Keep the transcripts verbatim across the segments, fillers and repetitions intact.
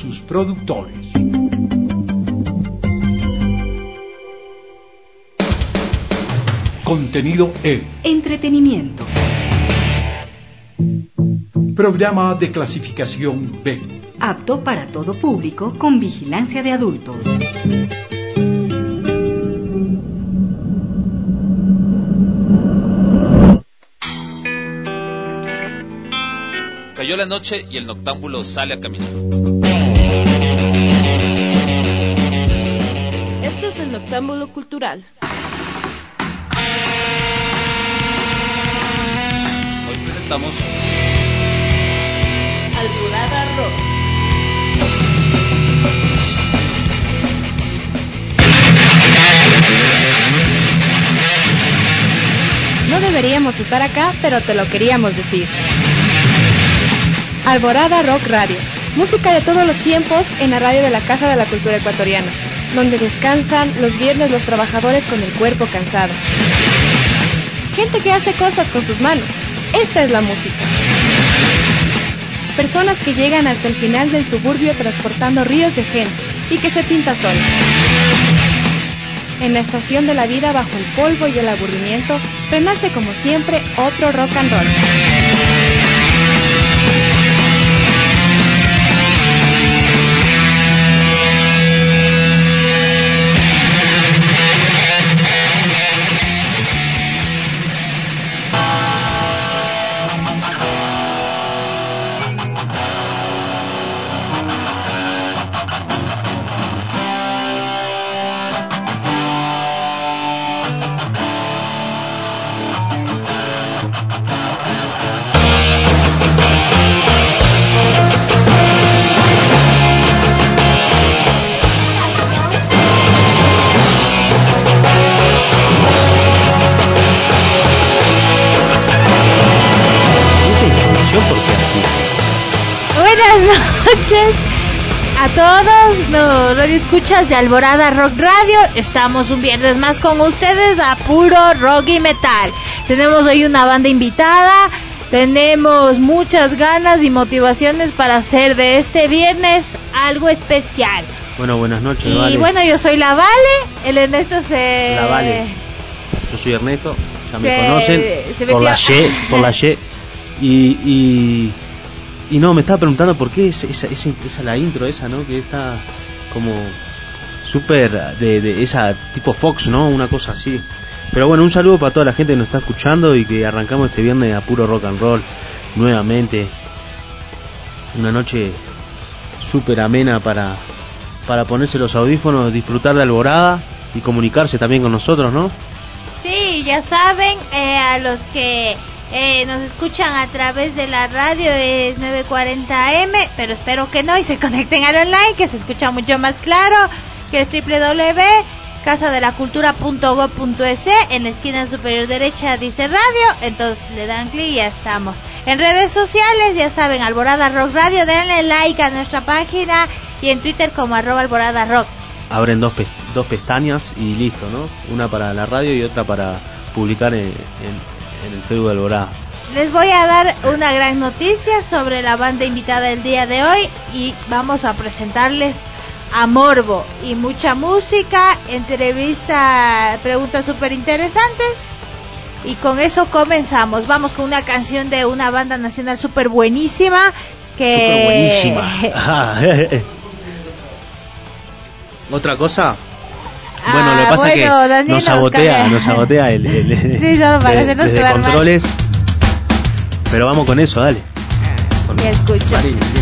sus productores. Contenido E. Entretenimiento. Programa de clasificación B. Apto para todo público con vigilancia de adultos. Cayó la noche y el noctámbulo sale a caminar. Este es el Noctámbulo Cultural. Hoy presentamos Alborada Rock. No deberíamos estar acá, pero te lo queríamos decir. Alborada Rock Radio, música de todos los tiempos en la radio de la Casa de la Cultura Ecuatoriana, donde descansan los viernes los trabajadores con el cuerpo cansado. Gente que hace cosas con sus manos, esta es la música. Personas que llegan hasta el final del suburbio transportando ríos de gente y que se pinta sola. En la estación de la vida, bajo el polvo y el aburrimiento, renace como siempre otro rock and roll. Noches a todos los radioescuchas de Alborada Rock Radio. Estamos un viernes más con ustedes a puro rock y metal. Tenemos hoy una banda invitada, tenemos muchas ganas y motivaciones para hacer de este viernes algo especial. Bueno, buenas noches, Y Vale. bueno, yo soy la Vale, el Ernesto se... La Vale. Yo soy Ernesto, ya me Se- conocen se por metió- la Y, por la Y. Y, y, y no, me estaba preguntando por qué es esa, esa, esa la intro esa, ¿no? Que está como súper de, de esa tipo Fox, ¿no? Una cosa así. Pero bueno, un saludo para toda la gente que nos está escuchando y que arrancamos este viernes a puro rock and roll nuevamente. Una noche súper amena para, para ponerse los audífonos, disfrutar de Alborada y comunicarse también con nosotros, ¿no? Sí, ya saben, eh, a los que eh, nos escuchan a través de la radio es nueve cuarenta A M, pero espero que no y se conecten al online, que se escucha mucho más claro, que es doble u doble u doble u punto casa de la cultura punto gob punto es. En la esquina superior derecha dice radio, entonces le dan clic y ya estamos. En redes sociales, ya saben, Alborada Rock Radio, denle like a nuestra página y en Twitter como arroba Alborada Rock. Abren dos, pe- dos pestañas y listo, ¿no? Una para la radio y otra para publicar en, en, en el Facebook de Alborada. Les voy a dar una gran noticia sobre la banda invitada del día de hoy y vamos a presentarles a Morbo y mucha música, entrevista, preguntas súper interesantes y con eso comenzamos. Vamos con una canción de una banda nacional súper buenísima que... Súper buenísima. ¿Otra cosa? Ah, Bueno, lo que pasa bueno, es que Daniel nos nos sabotea, cambia. nos sabotea el, el, el Sí, solo para hacernos desde quedar mal. controles. Pero vamos con eso, dale. Con Ya escucho. Marín, sí.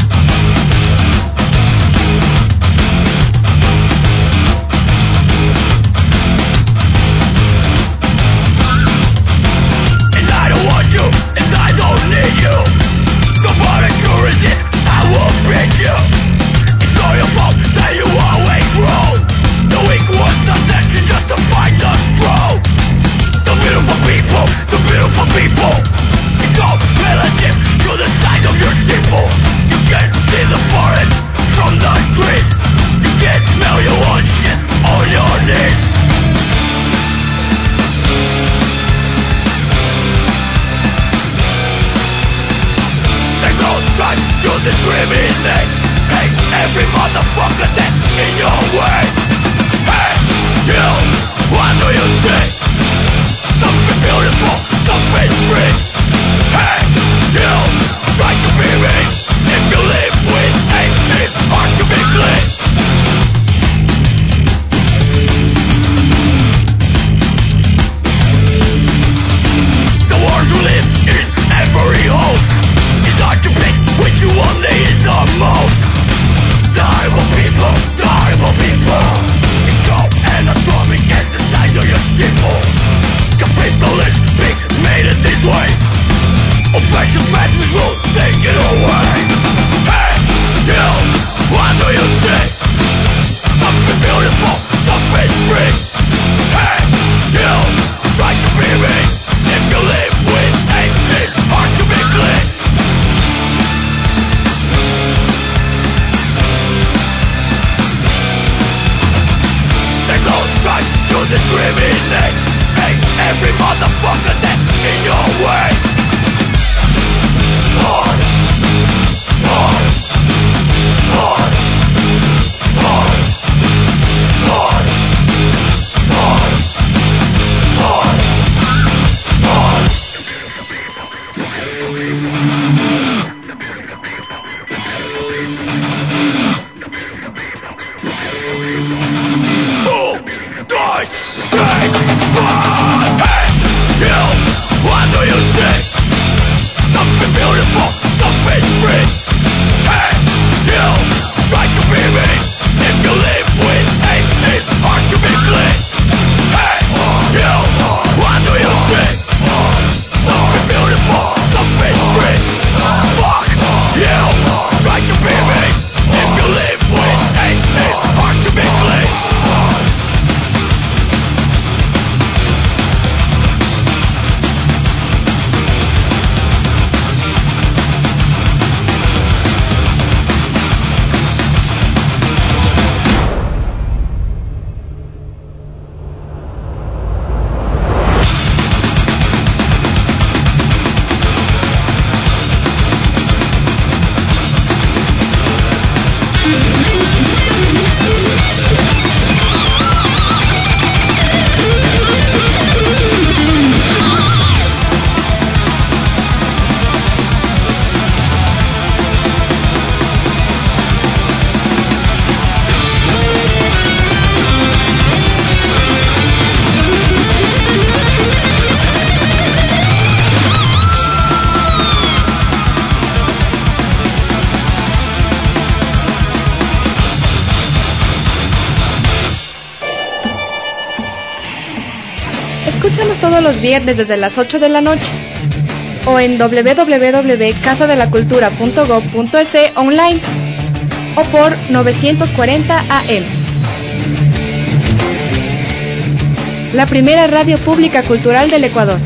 We'll be right back. Escúchanos todos los viernes desde las ocho de la noche o en doble u doble u doble u punto casa de la cultura punto gob punto es online o por novecientos cuarenta A M. La primera radio pública cultural del Ecuador.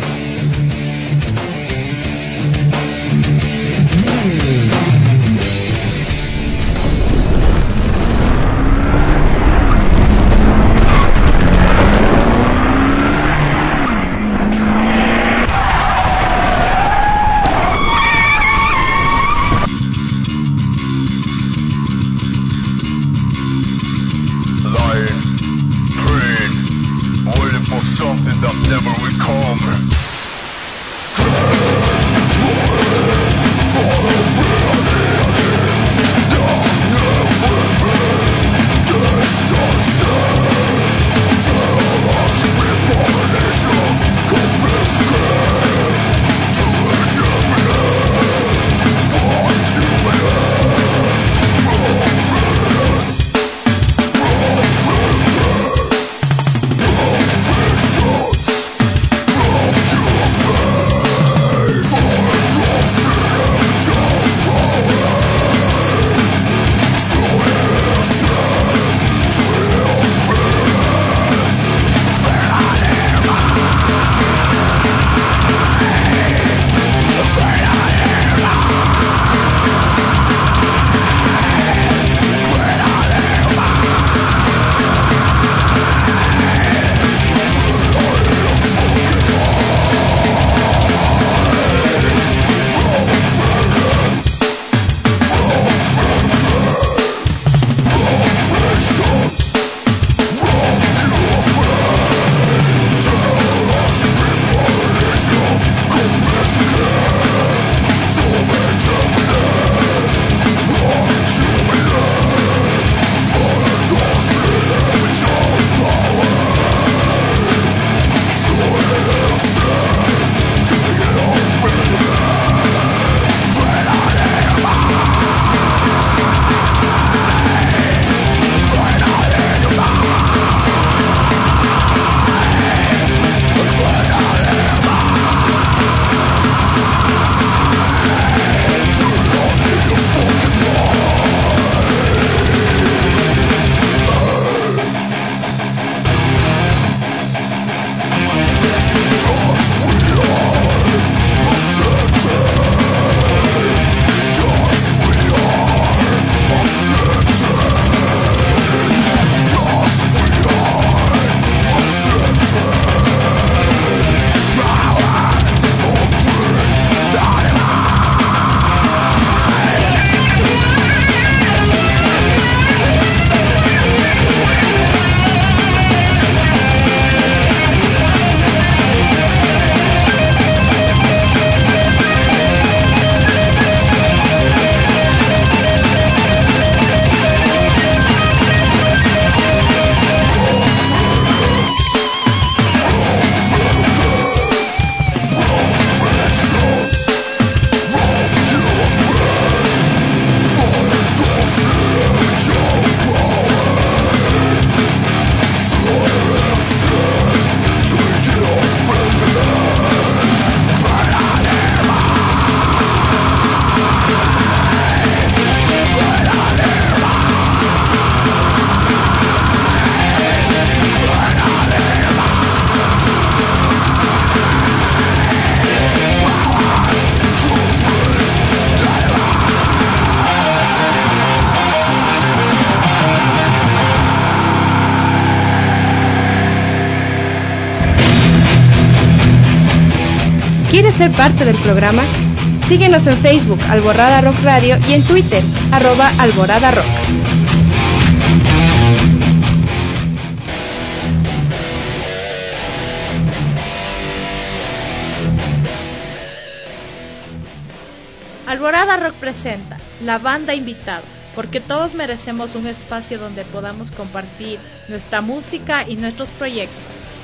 ¿Quieres ser parte del programa? Síguenos en Facebook, Alborada Rock Radio, y en Twitter, arroba Alborada Rock. Alborada Rock presenta La Banda Invitada, porque todos merecemos un espacio donde podamos compartir nuestra música y nuestros proyectos.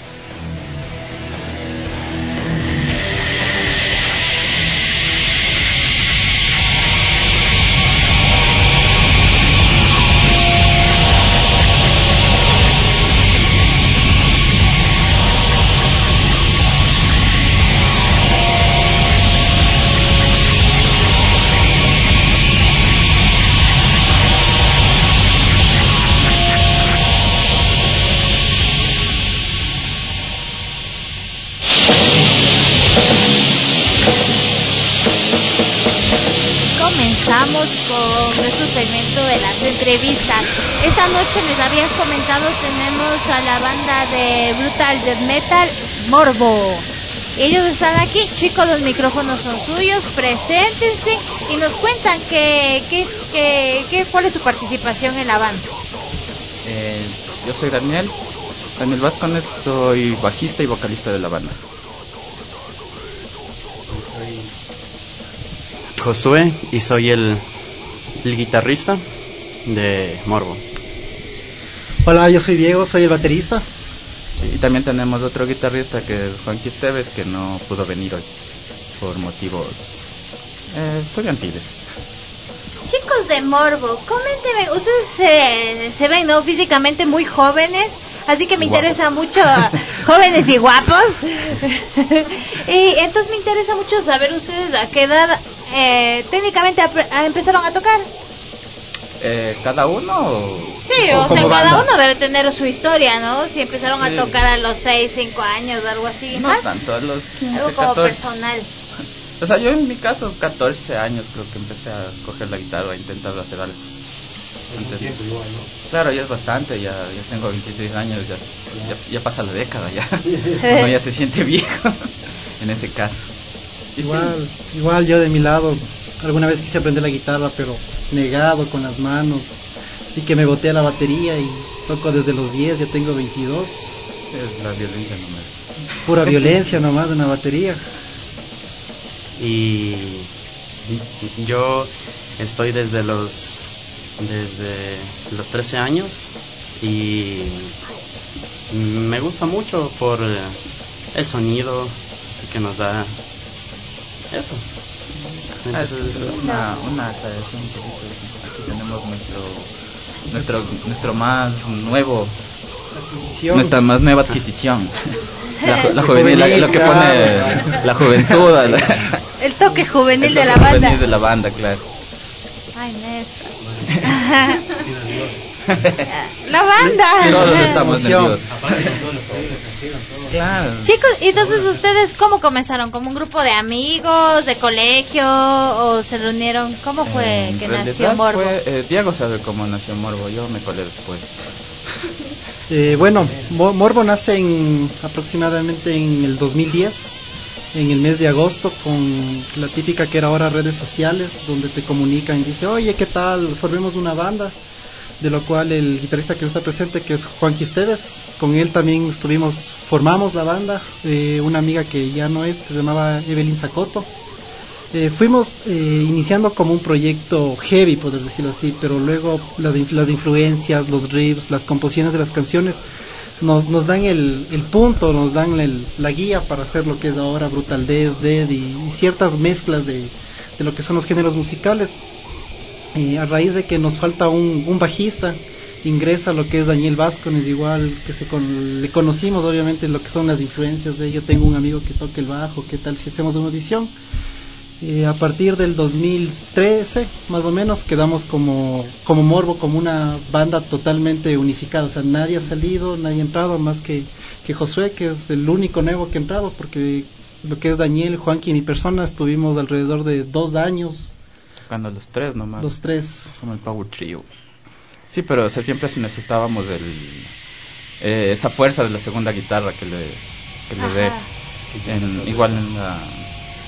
Comenzamos con nuestro segmento de las entrevistas. Esta noche les había comentado, tenemos a la banda de Brutal Death Metal, Morbo. Ellos están aquí, chicos, los micrófonos son suyos, preséntense y nos cuentan que, que, que, que, cuál es su participación en la banda. Eh, yo soy Daniel, Daniel Vázquez, soy bajista y vocalista de la banda. Josué y soy el, el guitarrista de Morbo. Hola, yo soy Diego, soy el baterista. Y también tenemos otro guitarrista que es Juanqui Esteves, que no pudo venir hoy por motivos eh, estudiantiles. Chicos de Morbo, coméntenme, ustedes se, se ven, ¿no?, físicamente muy jóvenes, así que me guapos. Interesa mucho, jóvenes y guapos. Y entonces me interesa mucho saber ustedes a qué edad eh, técnicamente a, a empezaron a tocar. Eh, ¿Cada uno? O, sí, o, o sea, cada banda? Uno debe tener su historia, ¿no? Si empezaron sí. a tocar a los seis, cinco años o algo así. No ¿más? Tanto, a los quince, algo como catorce. Personal. O sea, yo en mi caso, catorce años creo que empecé a coger la guitarra, a intentar hacer algo. Entonces, tiempo igual, ¿no? Claro, ya es bastante, ya, ya tengo veintiséis años, ya, ya, ya pasa la década, ya. Uno ya se siente viejo, en ese caso. Y igual, sí. igual yo de mi lado, alguna vez quise aprender la guitarra, pero negado con las manos. Así que me boté a la batería y toco desde los diez, ya tengo veintidós. Es la violencia nomás. Pura violencia nomás en la batería. Y yo estoy desde los desde los trece años y me gusta mucho por el sonido, así que nos da eso. Ah, es una una aclaración un poquito. Aquí tenemos nuestro nuestro nuestro más nuevo adquisición. nuestra más nueva adquisición. La, la juvenil, la, lo que pone la juventud, la, el toque juvenil el de toque la juvenil banda. de la banda, claro. Ay, neta. La banda. Todos estamos nerviosos. Claro. Chicos, entonces ustedes ¿cómo comenzaron? ¿Como un grupo de amigos, de colegio o se reunieron? ¿Cómo fue eh, que nació Morbo? Fue, eh, Diego sabe cómo nació Morbo, yo me colé después. Eh, bueno, Morbo nace en, aproximadamente en el dos mil diez, en el mes de agosto, con la típica que era ahora redes sociales, donde te comunican y dice, oye, ¿qué tal? Formemos una banda, de lo cual el guitarrista que está presente, que es Juanqui Esteves, con él también estuvimos, formamos la banda, eh, una amiga que ya no es, que se llamaba Evelyn Sacoto. Eh, fuimos eh, iniciando como un proyecto heavy, por decirlo así, pero luego las, las influencias, los riffs, las composiciones de las canciones nos, nos dan el, el punto, nos dan el, la guía para hacer lo que es ahora Brutal Death, Dead y, y ciertas mezclas de, de lo que son los géneros musicales. Eh, a raíz de que nos falta un, un bajista, ingresa lo que es Daniel Vázquez, igual que se con, le conocimos obviamente lo que son las influencias de yo tengo un amigo que toca el bajo, ¿qué tal si hacemos una audición? Eh, a partir del dos mil trece más o menos quedamos como, como Morbo, como una banda totalmente unificada, o sea, nadie ha salido, nadie ha entrado más que, que Josué, que es el único nuevo que ha entrado, porque lo que es Daniel, Juanqui y mi persona estuvimos alrededor de dos años tocando los tres nomás, los tres como el Power Trio. Sí, pero o sea, siempre necesitábamos el, eh, esa fuerza de la segunda guitarra que le, que le dé en, igual en la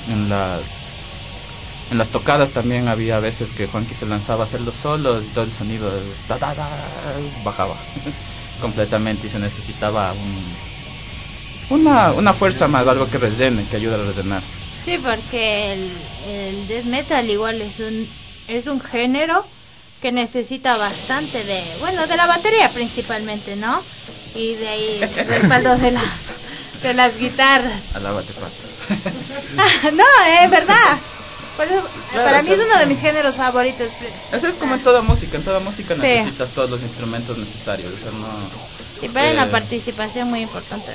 en las en las tocadas también había veces que Juanqui se lanzaba a hacer los solos y todo el sonido da, da, da, bajaba completamente y se necesitaba un, una, una fuerza más, algo que rellene, que ayude a rellenar. Sí, porque el, el death metal igual es un es un género que necesita bastante de, bueno, de la batería principalmente, ¿no? Y de ahí el respaldo de la de las guitarras. Alábate, Pato. No, es verdad. Por eso, claro, para mí es uno de mis géneros favoritos. Eso es como en toda música, en toda música sí. necesitas todos los instrumentos necesarios, o sea, no... Sí, pero eh... una participación muy importante.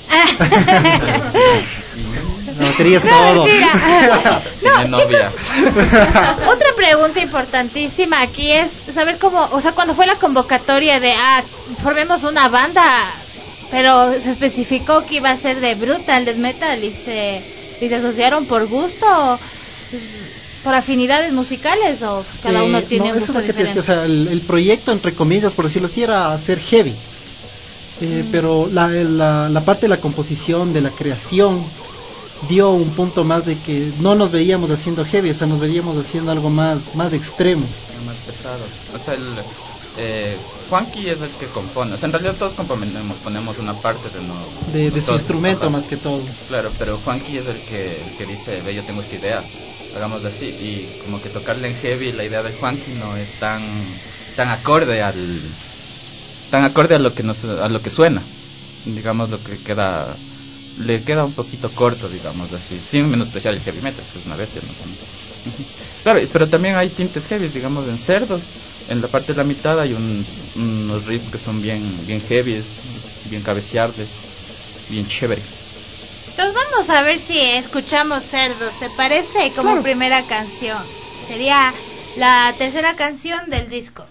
No, querías todo. No, no chicos, otra pregunta importantísima aquí es saber cómo, o sea, cuando fue la convocatoria de, ah, formemos una banda, pero se especificó que iba a ser de brutal, death metal, y se, y se asociaron por gusto, o por afinidades musicales, o cada eh, uno tiene no, un gusto eso es lo que diferente. te decía, o sea, el, el proyecto, entre comillas, por decirlo así, era hacer heavy. Eh, mm. Pero la, la, la parte de la composición, de la creación, dio un punto más de que no nos veíamos haciendo heavy, o sea, nos veíamos haciendo algo más más extremo, más pesado. O sea, el eh, Juanqui es el que compone, o sea, en realidad todos componemos, ponemos una parte de, no, de, de su instrumento más que todo. Claro, pero Juanqui es el que, el que dice, ve, yo tengo esta idea, hagámoslo así, y como que tocarle en heavy, la idea de Juanqui no es tan tan acorde al tan acorde a lo que nos a lo que suena, digamos, lo que queda le queda un poquito corto, digamos así, sin menospreciar el heavy metal, que es una bestia, ¿no? Claro, pero también hay tintes heavy, digamos, en Cerdos, en la parte de la mitad hay un, unos riffs que son bien bien heavy, bien cabeceables, bien chévere. Entonces vamos a ver si escuchamos Cerdos, ¿te parece? Como claro. Primera canción, sería la tercera canción del disco.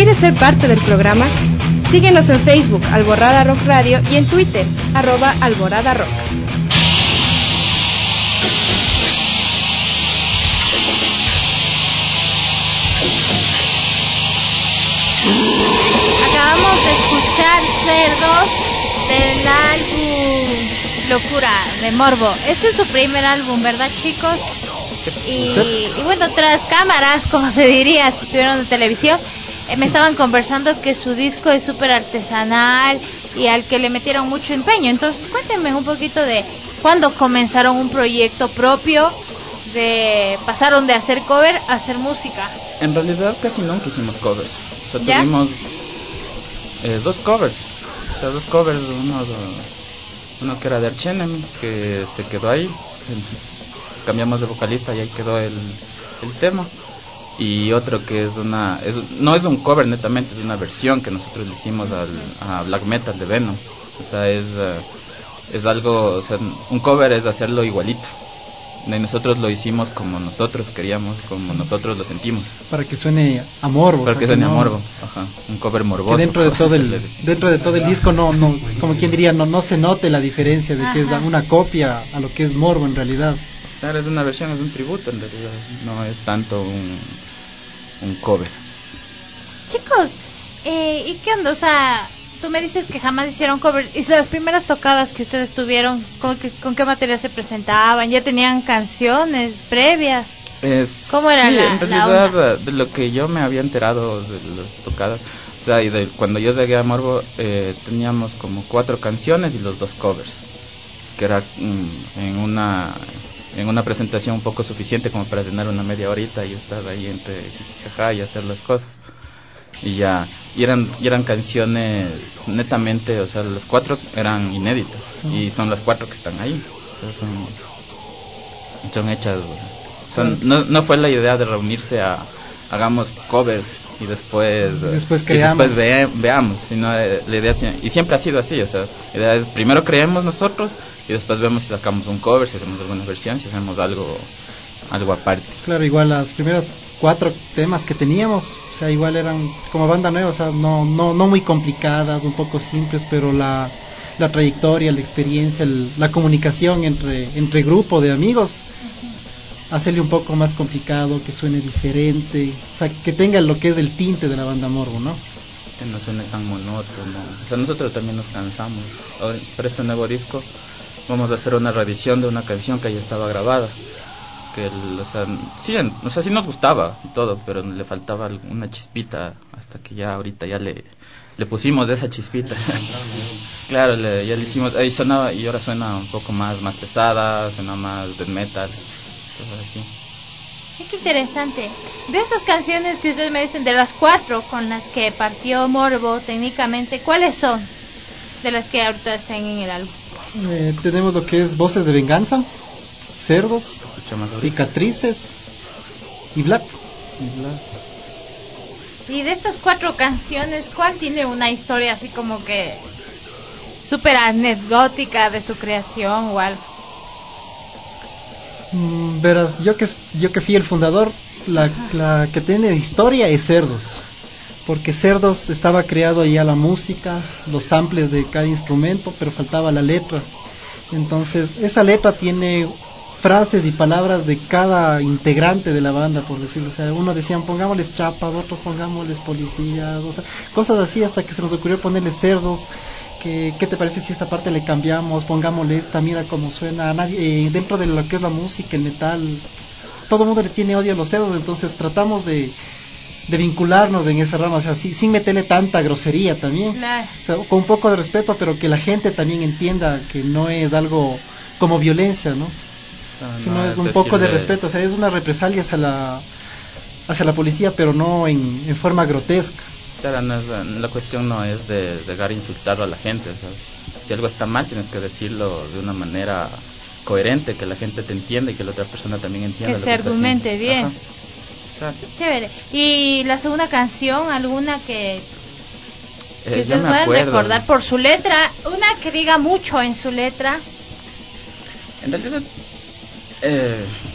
¿Quieres ser parte del programa? Síguenos en Facebook, Alborada Rock Radio, y en Twitter, arroba Alborada Rock. Acabamos de escuchar Cerdos del álbum Locura de Morbo. Este es su primer álbum, ¿verdad, chicos? Y, y bueno, tras cámaras, como se diría si estuvieron en televisión, eh, me estaban conversando que su disco es súper artesanal y al que le metieron mucho empeño. Entonces cuéntenme un poquito de cuándo comenzaron un proyecto propio, de pasaron de hacer cover a hacer música. En realidad casi nunca hicimos covers. O sea, ¿Ya? tuvimos eh, dos covers. O sea, dos covers, uno, uno que era de Arch Enemy, que se quedó ahí. Cambiamos de vocalista y ahí quedó el, el tema. Y otro que es una es, no es un cover netamente, es una versión que nosotros le hicimos al, a Black Metal de Venom. O sea, es uh, es algo, o sea, un cover es hacerlo igualito. Y nosotros lo hicimos como nosotros queríamos, como nosotros lo sentimos. Para que suene a morbo. Para que suene a morbo, ajá, un cover morboso. Que dentro de todo el dentro de todo el disco no no como quien diría no no se note la diferencia de que es una copia a lo que es morbo en realidad. Claro, es una versión, es un tributo en realidad, no es tanto un, un cover. Chicos, eh, ¿y qué onda? O sea, tú me dices que jamás hicieron cover. ¿Y las primeras tocadas que ustedes tuvieron, con, que, con qué material se presentaban? ¿Ya tenían canciones previas? Es, ¿Cómo era sí, la, en realidad, la de lo que yo me había enterado de las tocadas, o sea, y de, cuando yo llegué a Morbo, eh, teníamos como cuatro canciones y los dos covers, que era mm, en una... en una presentación un poco suficiente como para tener una media horita y estar ahí entre jaja y hacer las cosas y ya y eran y eran canciones netamente, o sea, las cuatro eran inéditas y son las cuatro que están ahí, o sea, son son hechas, son, no no fue la idea de reunirse a hagamos covers y después después y creamos después ve, veamos, sino eh, la idea, y siempre ha sido así, o sea, la idea es primero creemos nosotros y después vemos si sacamos un cover, si hacemos alguna versión, si hacemos algo algo aparte. Claro, igual las primeras cuatro temas que teníamos, o sea, igual eran como banda nueva, o sea, no no no muy complicadas, un poco simples, pero la la trayectoria, la experiencia, el, la comunicación entre entre grupo de amigos, uh-huh, hacerle un poco más complicado, que suene diferente, o sea, que tenga lo que es el tinte de la banda Morbo, ¿no? Que no suene tan monótono. O sea, nosotros también nos cansamos. Ahora, para este nuevo disco vamos a hacer una reedición de una canción que ya estaba grabada, que el, o sea, sí, o sea, sí nos gustaba y todo, pero le faltaba una chispita, hasta que ya ahorita ya le le pusimos esa chispita. Claro, le, ya le hicimos, ahí sonaba, y ahora suena un poco más más pesada, suena más death metal, cosas así. Qué interesante. De esas canciones que ustedes me dicen, de las cuatro con las que partió Morbo técnicamente, ¿cuáles son de las que ahorita están en el álbum? Eh, tenemos lo que es Voces de Venganza, Cerdos, Cicatrices y Black. y Black. Y de estas cuatro canciones, ¿cuál tiene una historia así como que súper anecdótica de su creación o algo? Mm, verás, yo que yo que fui el fundador, la, la que tiene historia es Cerdos, porque Cerdos estaba creado ya la música, los samples de cada instrumento, pero faltaba la letra. Entonces esa letra tiene frases y palabras de cada integrante de la banda, por decirlo. O sea, uno decían pongámosles chapas, otros pongámosles policías, o sea, cosas así, hasta que se nos ocurrió ponerle Cerdos. que ¿Qué te parece si esta parte le cambiamos? Pongámosle esta, mira cómo suena. Nadie, eh, dentro de lo que es la música, el metal, todo el mundo le tiene odio a los cerdos, entonces tratamos de de vincularnos en esa rama, o sea, sí, sin meterle tanta grosería también, claro, o sea, con un poco de respeto, pero que la gente también entienda que no es algo como violencia, ¿no? Ah, sino no, es, es un poco de respeto, o sea, es una represalia hacia la hacia la policía, pero no en, en forma grotesca. Claro, no es, la cuestión no es de llegar a insultar a la gente, o sea, si algo está mal tienes que decirlo de una manera coherente, que la gente te entienda y que la otra persona también entienda. Que se argumente bien. Ajá. Claro. Chévere. ¿Y la segunda canción, alguna que, que eh, ustedes puedan acuerdo. recordar por su letra? Una que diga mucho en su letra. En realidad, eh,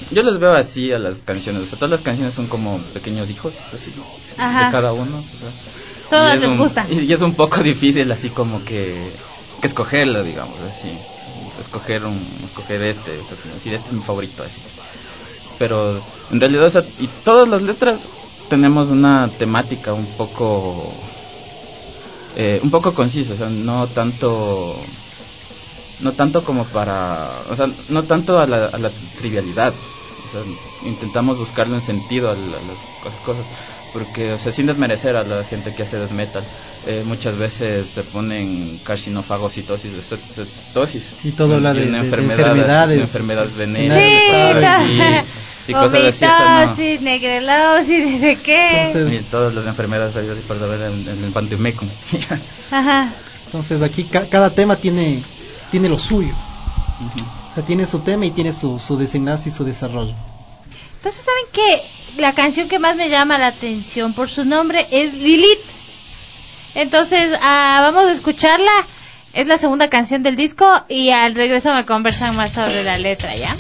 yo les veo así a las canciones, o sea, todas las canciones son como pequeños hijos, así, Ajá. de cada uno. O sea, todos les un, gustan. Y, y es un poco difícil así como que, que escogerlo, digamos, así. Escoger un, escoger este, o sea, decir, este es mi favorito, así. Pero en realidad, o sea, y todas las letras tenemos una temática un poco, eh, un poco concisa, o sea, no tanto, no tanto como para, o sea, no tanto a la, a la trivialidad. O sea, intentamos buscarle un sentido a, la, a las cosas, porque, o sea, sin desmerecer a la gente que hace death metal, eh, muchas veces se ponen carcinofagocitosis, cetosis, y todo habla de, de, enfermedad, de enfermedades, de enfermedades venéreas, sí, y, y cosas así, ¿no? negrelosis, no sé qué. Entonces, y todas las enfermedades ahí por ver en, en el Pantimecum. Ajá. Entonces aquí ca cada tema tiene tiene lo suyo. Uh-huh. O sea, tiene su tema y tiene su, su desenlace y su desarrollo. Entonces, ¿saben qué? La canción que más me llama la atención por su nombre es Lilith. Entonces, ah, vamos a escucharla. Es la segunda canción del disco y al regreso me conversan más sobre la letra, ¿ya?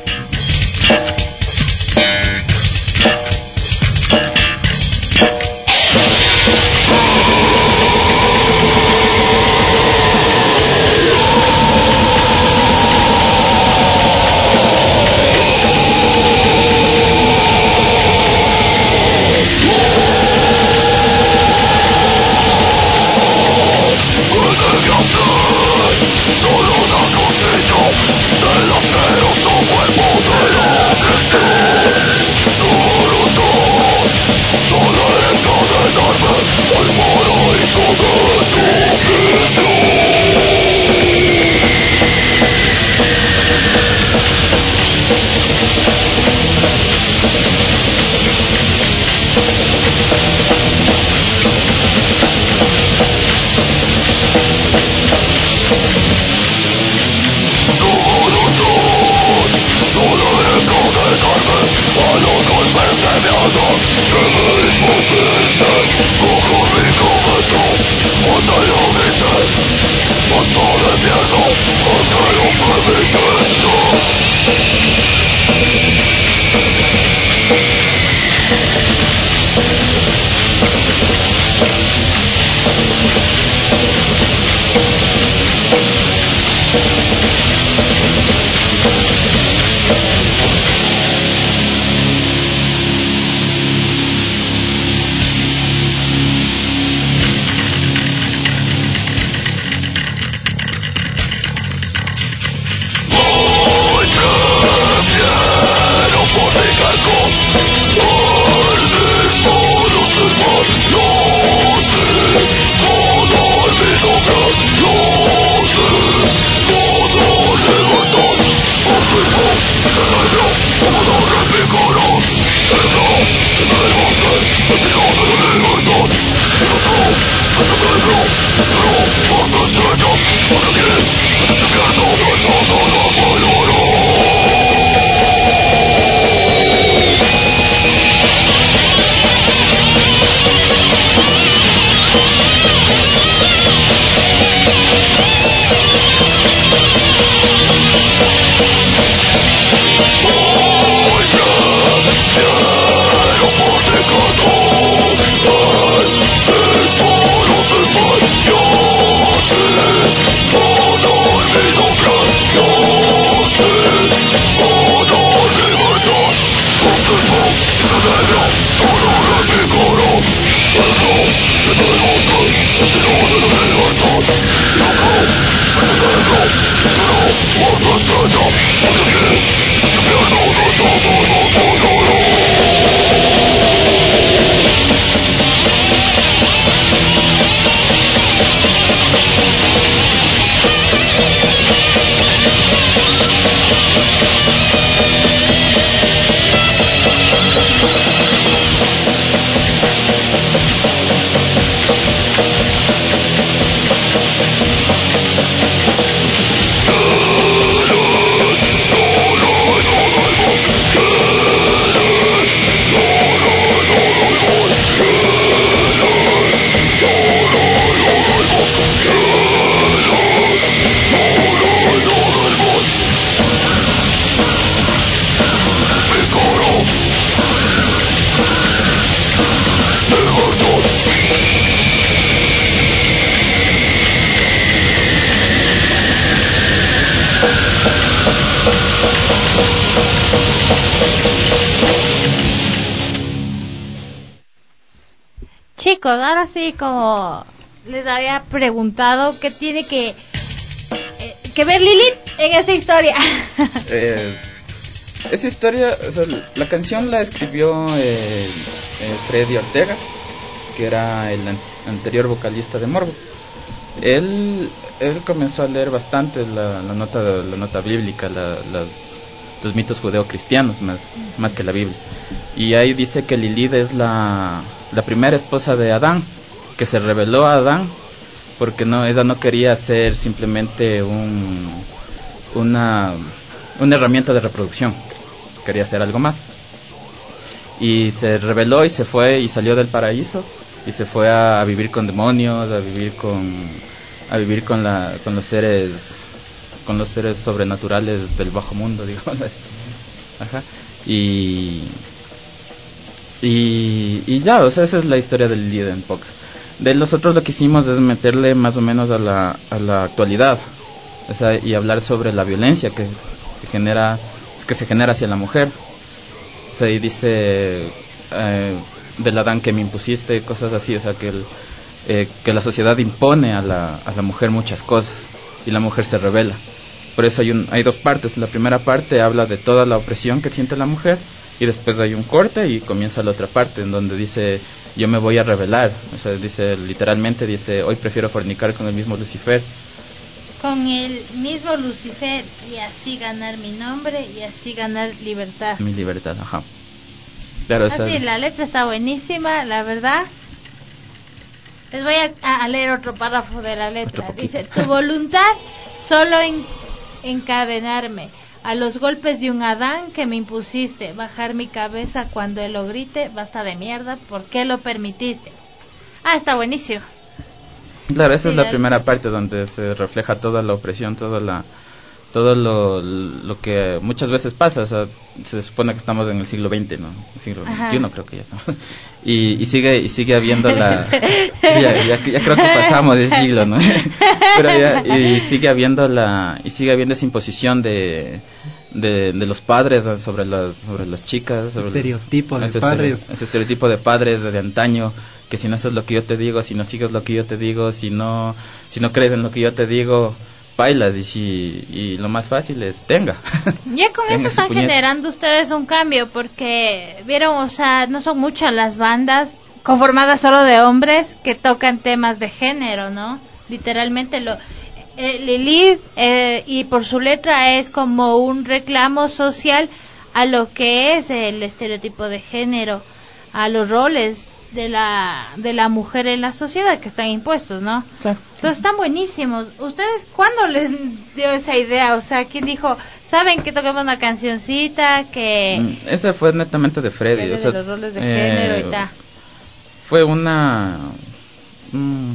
Solo una costilla del asqueroso cuerpo de lo que sé. Tu voluntad solo era encadenarme al paraíso de tu visión. Solo encadenarme a los golpes de mi alma que me impusiste bajo mi cabeza. Hasta lo grites, basta de mierda, porque lo permitiste. Chicos, ahora sí, como les había preguntado, ¿qué tiene que, eh, que ver Lilith en esa historia? eh, esa historia, o sea, la canción la escribió eh, eh, Freddy Ortega, que era el an- anterior vocalista de Morbo. Él, él comenzó a leer bastante la, la nota, la nota bíblica, la, las, los mitos judeocristianos más, más que la Biblia. Y ahí dice que Lilith es la, la primera esposa de Adán, que se rebeló a Adán porque no, ella no quería ser simplemente un, una, una herramienta de reproducción, quería hacer algo más. Y se rebeló y se fue y salió del paraíso y se fue a, a vivir con demonios, a vivir con a vivir con la con los seres con los seres sobrenaturales del bajo mundo, digamos así. Ajá. Y y y ya, o sea, esa es la historia del Lilith en pocas. De nosotros lo que hicimos es meterle más o menos a la a la actualidad, o sea, y hablar sobre la violencia que, que genera que se genera hacia la mujer. O sea, y dice eh, del Adán que me impusiste, cosas así, o sea, que el, eh, que la sociedad impone a la, a la mujer muchas cosas y la mujer se rebela. Por eso hay, un, hay dos partes. La primera parte habla de toda la opresión que siente la mujer y después hay un corte y comienza la otra parte en donde dice yo me voy a rebelar. O sea, dice literalmente, dice hoy prefiero fornicar con el mismo Lucifer. Con el mismo Lucifer y así ganar mi nombre y así ganar libertad. Mi libertad, ajá. Claro, así, o sea, la letra está buenísima, la verdad. Les voy a, a leer otro párrafo de la letra. Dice, tu voluntad solo en, encadenarme a los golpes de un Adán que me impusiste, bajar mi cabeza cuando él lo grite, basta de mierda, ¿por qué lo permitiste? Ah, está buenísimo. Claro, esa sí, es la primera parte donde se refleja toda la opresión, toda la, todo lo, lo que muchas veces pasa. O sea, se supone que estamos en el siglo veinte, ¿no? El siglo veintiuno creo que ya estamos. Y, y sigue y sigue habiendo la... Sí, ya, ya, ya creo que pasamos el siglo, ¿no? Pero ya, y sigue habiendo la y sigue habiendo esa imposición de... De, de los padres sobre las sobre las chicas, sobre estereotipo de ese padres, ese estereotipo de padres de, de antaño, que si no haces lo que yo te digo, si no sigues lo que yo te digo, si no si no crees en lo que yo te digo, bailas y si y lo más fácil es tenga. Ya con eso están generando ustedes un cambio porque vieron, o sea, no son muchas las bandas conformadas solo de hombres que tocan temas de género, ¿no? Literalmente lo Eh, Lilith eh, y por su letra es como un reclamo social a lo que es el estereotipo de género, a los roles de la de la mujer en la sociedad que están impuestos, ¿no? Claro. Entonces están buenísimos. ¿Ustedes cuándo les dio esa idea? O sea, ¿quién dijo, saben que toquemos una cancioncita que mm, esa fue netamente de Freddy, o sea, de los roles de eh, género y tal? Fue una mm,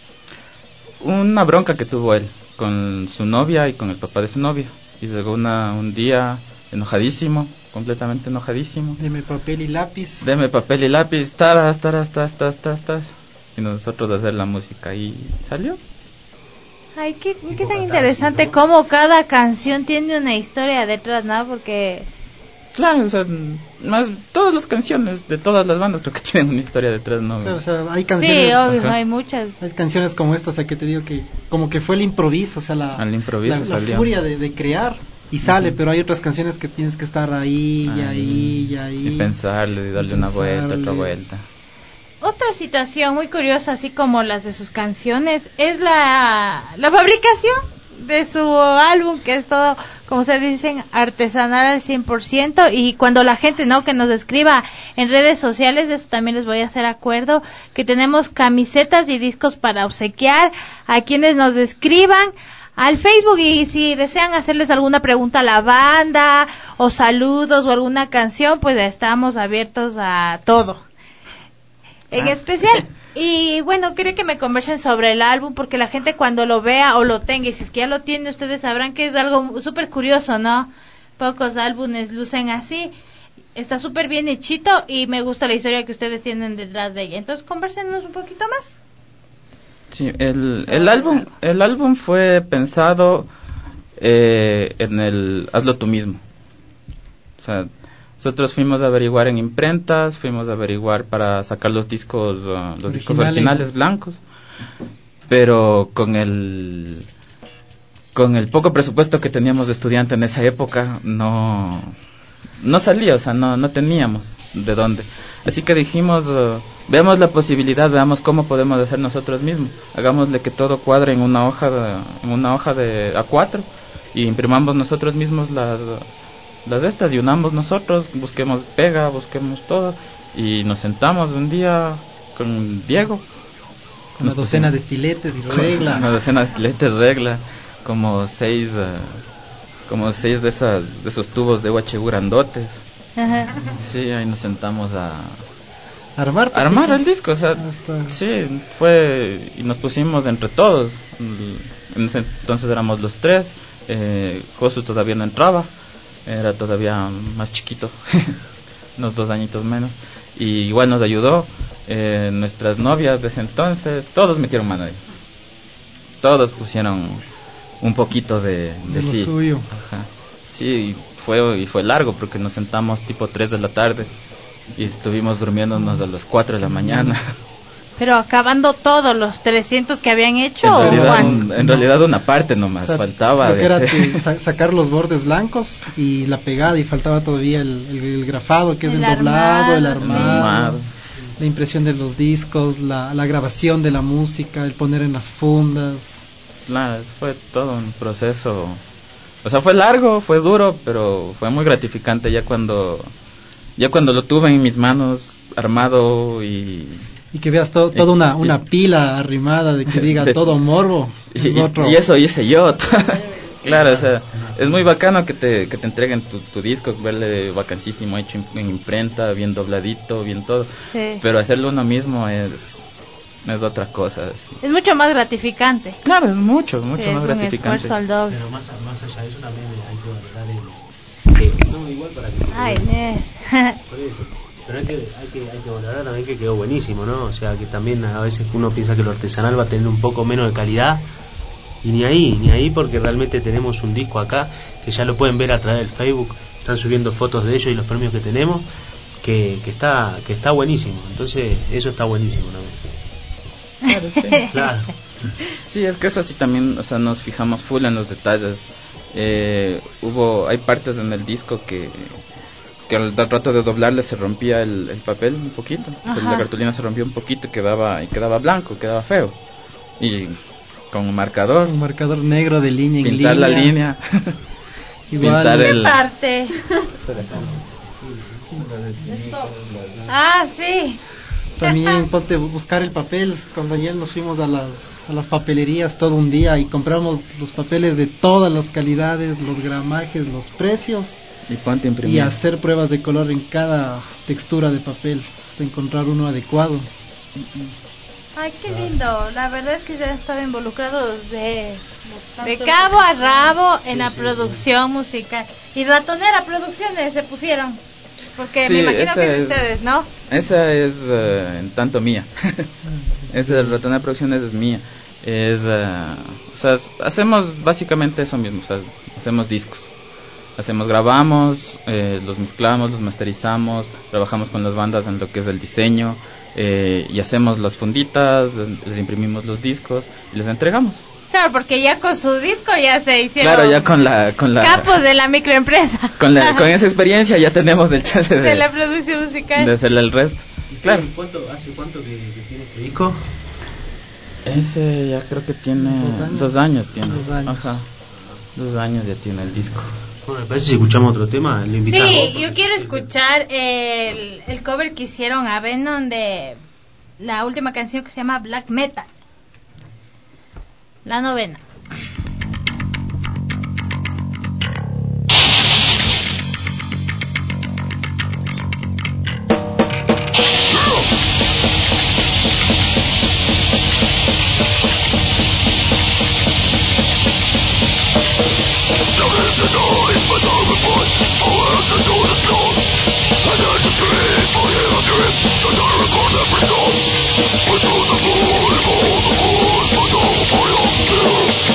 una bronca que tuvo él con su novia y con el papá de su novia y llegó una, un día enojadísimo, completamente enojadísimo. Deme papel y lápiz. Deme papel y lápiz, taras, taras, tas, tas, tas, tas. Y nosotros hacer la música y salió. Ay, qué, qué tan interesante, ¿no? Cómo cada canción tiene una historia detrás, ¿no? Porque... Claro, o sea, más todas las canciones de todas las bandas creo que tienen una historia detrás, ¿no? Claro, o sea, hay canciones... Sí, obvio, no hay muchas. Hay canciones como esta, o sea, que te digo que como que fue el improviso, o sea, la, Al improviso la, la furia de, de crear y sale, uh-huh. Pero hay otras canciones que tienes que estar ahí, y ahí, y ahí. Y pensarle, y darle y una vuelta, otra vuelta. Otra situación muy curiosa, así como las de sus canciones, es la, la fabricación de su álbum, que es todo, como se dicen, artesanal al cien por ciento, y cuando la gente, ¿no?, que nos escriba en redes sociales, de eso también les voy a hacer acuerdo, que tenemos camisetas y discos para obsequiar a quienes nos escriban al Facebook, y si desean hacerles alguna pregunta a la banda, o saludos, o alguna canción, pues estamos abiertos a todo. En ah. especial, y bueno, quería que me conversen sobre el álbum, porque la gente cuando lo vea o lo tenga, y si es que ya lo tiene, ustedes sabrán que es algo súper curioso, ¿no? Pocos álbumes lucen así, está súper bien hechito, y me gusta la historia que ustedes tienen detrás de ella. Entonces, convérsenos un poquito más. Sí, el, el álbum el álbum fue pensado eh, en el hazlo tú mismo. O sea, Nosotros fuimos a averiguar en imprentas, fuimos a averiguar para sacar los discos, uh, los discos originales blancos, pero con el con el poco presupuesto que teníamos de estudiante en esa época no no salía, o sea, no no teníamos de dónde. Así que dijimos, uh, veamos la posibilidad, veamos cómo podemos hacer nosotros mismos. Hagámosle que todo cuadre en una hoja de, en una hoja de A cuatro y imprimamos nosotros mismos las las de estas y unamos nosotros, busquemos pega, busquemos todo y nos sentamos un día con Diego con una docena de estiletes y regla, una docena de estiletes, regla, como seis uh, como seis de esas de esos tubos de U H grandotes. Ajá. Sí, ahí nos sentamos a armar armar el disco, o sea, Hasta... sí, fue y nos pusimos entre todos. En ese entonces éramos los tres, eh, Josu todavía no entraba, era todavía más chiquito, unos dos añitos menos, y igual nos ayudó, eh, nuestras novias de ese entonces, todos metieron mano ahí, todos pusieron un poquito de, de, de sí. Lo suyo. Ajá. Sí, fue y fue largo porque nos sentamos tipo tres de la tarde y estuvimos durmiéndonos a las cuatro de la mañana. Pero acabando todos los trescientos que habían hecho. En realidad, un, en realidad una parte nomás, o sea, faltaba. De era sa- sacar los bordes blancos y la pegada y faltaba todavía el, el, el grafado, que es el, el doblado, el armado, el armado, la impresión de los discos, la, la grabación de la música, el poner en las fundas. Claro, fue todo un proceso. O sea, fue largo, fue duro, pero fue muy gratificante ya cuando ya cuando lo tuve en mis manos armado y y que veas todo, toda una, una pila arrimada de que diga de, todo Morbo. Y, y, y eso hice yo. Claro, o sea, es muy bacano que te que te entreguen tu, tu disco, verle vacancísimo hecho en, en imprenta, bien dobladito, bien todo. Sí. Pero hacerlo uno mismo es es otra cosa. Es mucho más gratificante. Claro, es mucho, mucho sí, más es gratificante. Un al doble. Pero más, más allá de eso también hay que valorar el... Que, no, igual para que... Ay, no. Por eso. Pero hay que, hay, que, hay que valorar también que quedó buenísimo, ¿no? O sea, que también a veces uno piensa que lo artesanal va a tener un poco menos de calidad. Y ni ahí, ni ahí, porque realmente tenemos un disco acá, que ya lo pueden ver a través del Facebook. Están subiendo fotos de ellos y los premios que tenemos, que, que, está, que está buenísimo. Entonces, eso está buenísimo, ¿no? Claro, sí. Claro. Sí, es que eso sí también, o sea, nos fijamos full en los detalles. Eh, hubo, hay partes en el disco que, que al rato de doblarle se rompía el, el papel un poquito, o sea, la cartulina se rompió un poquito y quedaba, y quedaba blanco, quedaba feo. Y con un marcador, un marcador negro de línea en pintar línea. la línea, pintar el... parte? Ah, sí. También ponte buscar el papel. Cuando ayer nos fuimos a las a las papelerías todo un día y compramos los papeles de todas las calidades, los gramajes, los precios, y ponte imprimir y hacer pruebas de color en cada textura de papel hasta encontrar uno adecuado. Ay, qué lindo. La verdad es que ya estaba involucrado de de cabo a rabo en la producción musical. Y Ratonera Producciones se pusieron. Porque sí, me imagino que es ustedes, ¿no? Esa es uh, en tanto mía. Esa de Ratonera Producciones es mía. Es, uh, o sea, hacemos básicamente eso mismo. O sea, hacemos discos. Hacemos, grabamos, eh, los mezclamos, los masterizamos, trabajamos con las bandas en lo que es el diseño, eh, y hacemos las funditas, les imprimimos los discos y les entregamos. Claro, porque ya con su disco ya se hicieron. Claro, ya con la con la capos de la microempresa. Con la con esa experiencia ya tenemos el chance de, de la producción musical. De hacerle el resto. Claro. ¿Cuánto, hace cuánto que, que tiene este disco? Ese ya creo que tiene dos años, dos años tiene. Dos años. Ajá. Dos años ya tiene el disco. Bueno, me parece si escuchamos otro tema, le invitamos. Sí, yo quiero escuchar el el cover que hicieron a Venom de la última canción que se llama Black Metal. La novena. Into the moon, all the moon, but all for yourself.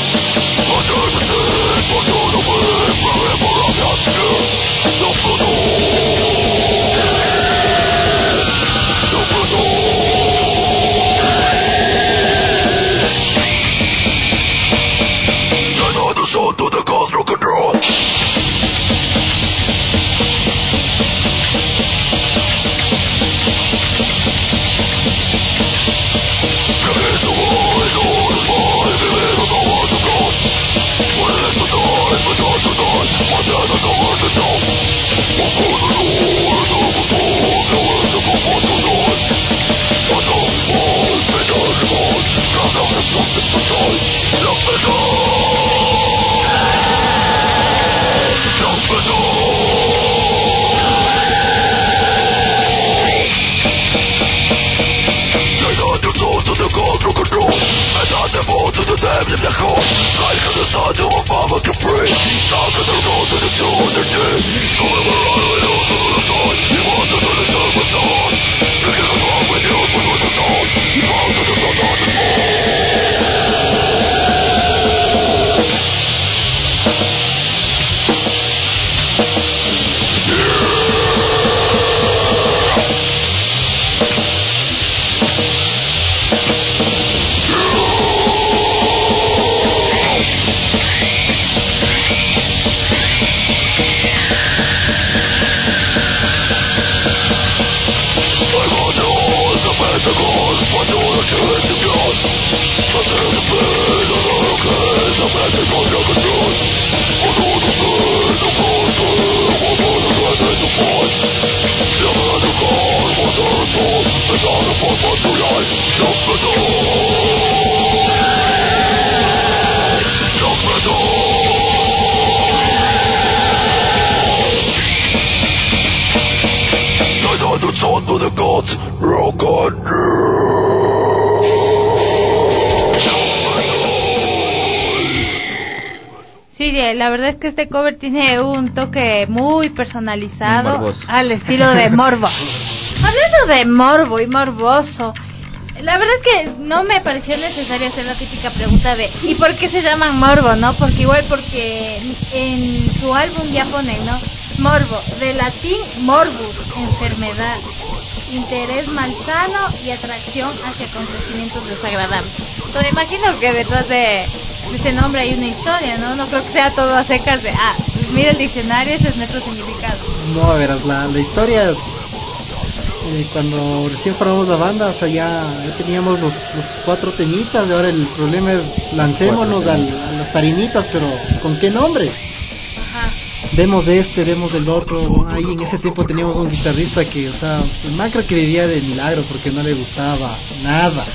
Sí, la verdad es que este cover tiene un toque muy personalizado Muy al estilo de Morbo. Hablando de morbo y morboso, la verdad es que no me pareció necesario hacer la típica pregunta de ¿y por qué se llaman Morbo, no? Porque igual porque en su álbum ya ponen, ¿no? Morbo, de latín morbus, enfermedad, interés malsano y atracción hacia acontecimientos desagradables. Entonces imagino que detrás de, de ese nombre hay una historia, ¿no? No creo que sea todo a secas de, ah, pues mira el diccionario, ese es nuestro significado. No, verás, la, la historia es... Eh, cuando recién formamos la banda, o sea, ya, ya teníamos los, los cuatro temitas, y ahora el problema es lancémonos al, a las tarimitas, pero ¿con qué nombre? Ajá. Demos de este, demos del otro. Ahí en ese tiempo teníamos un guitarrista que, o sea, el man creo que vivía de milagro porque no le gustaba nada.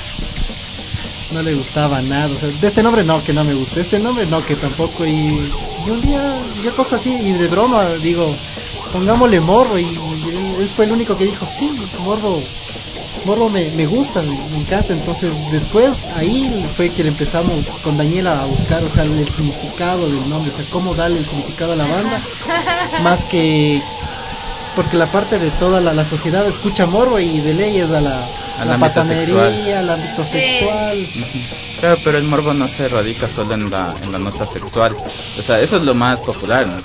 No le gustaba nada, o sea, de este nombre no, que no me gusta, de este nombre no, que tampoco, y, y un día yo cojo así, y de broma, digo, pongámosle Morbo, y, y él, él fue el único que dijo, sí, Morbo, Morbo me, me gusta, me, me encanta. Entonces después, ahí fue que le empezamos con Daniela a buscar, o sea, el, el significado del nombre, o sea, cómo darle el significado a la banda, más que... porque la parte de toda la, la sociedad escucha Morbo y de ley es a la, al la ámbito patanería, sexual. al ámbito sexual. Uh-huh. Claro, pero el morbo no se radica solo en la en la nota sexual. O sea, eso es lo más popular, ¿no?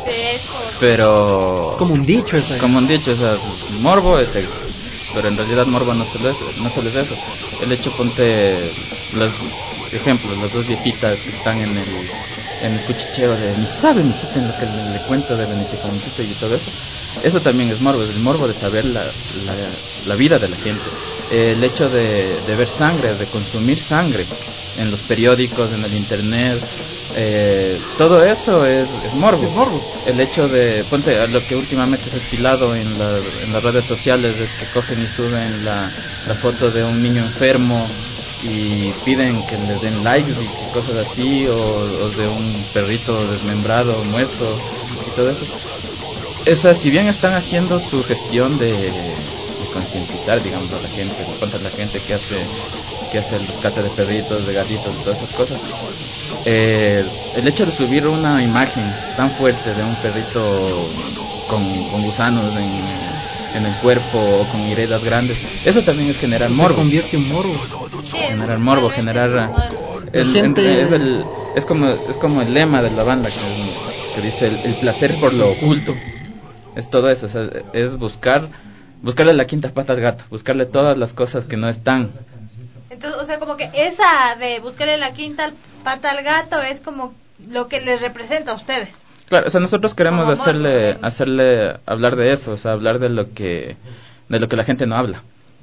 Pero es como un dicho eso. Como un dicho, o sea, morbo es sexo. Pero en realidad morbo no solo es, no solo es eso. El hecho, ponte los ejemplos, las dos viejitas que están en el en el cuchicheo de ni sabe, ni saben lo que le, le cuento de Benito y todo eso. Eso también es morbo, el morbo de saber la, la, la vida de la gente. Eh, el hecho de, de ver sangre, de consumir sangre en los periódicos, en el internet, eh, todo eso es, es morbo. Es morbo. El hecho de, ponte, lo que últimamente se ha estilado en, la, en las redes sociales es que cogen y suben la, la foto de un niño enfermo y piden que les den likes y cosas así, o, o de un perrito desmembrado, muerto y todo eso. O sea, si bien están haciendo su gestión de, de concientizar, digamos, a la gente, contra la gente que hace que hace el rescate de perritos, de gatitos, de todas esas cosas, eh, el hecho de subir una imagen tan fuerte de un perrito con, con gusanos en, en el cuerpo o con heridas grandes, eso también es generar se morbo. Se convierte en morbo. Generar morbo, generar... El, gente... es, el, es, como, es como el lema de la banda que, que dice el, el placer por lo oculto. Es todo eso, o sea, es buscar buscarle la quinta pata al gato, buscarle todas las cosas que no están. Entonces, o sea, como que esa de buscarle la quinta pata al gato es como lo que les representa a ustedes. Claro, o sea, nosotros queremos como hacerle amor, hacerle hablar de eso, o sea, hablar de lo que de lo que la gente no habla.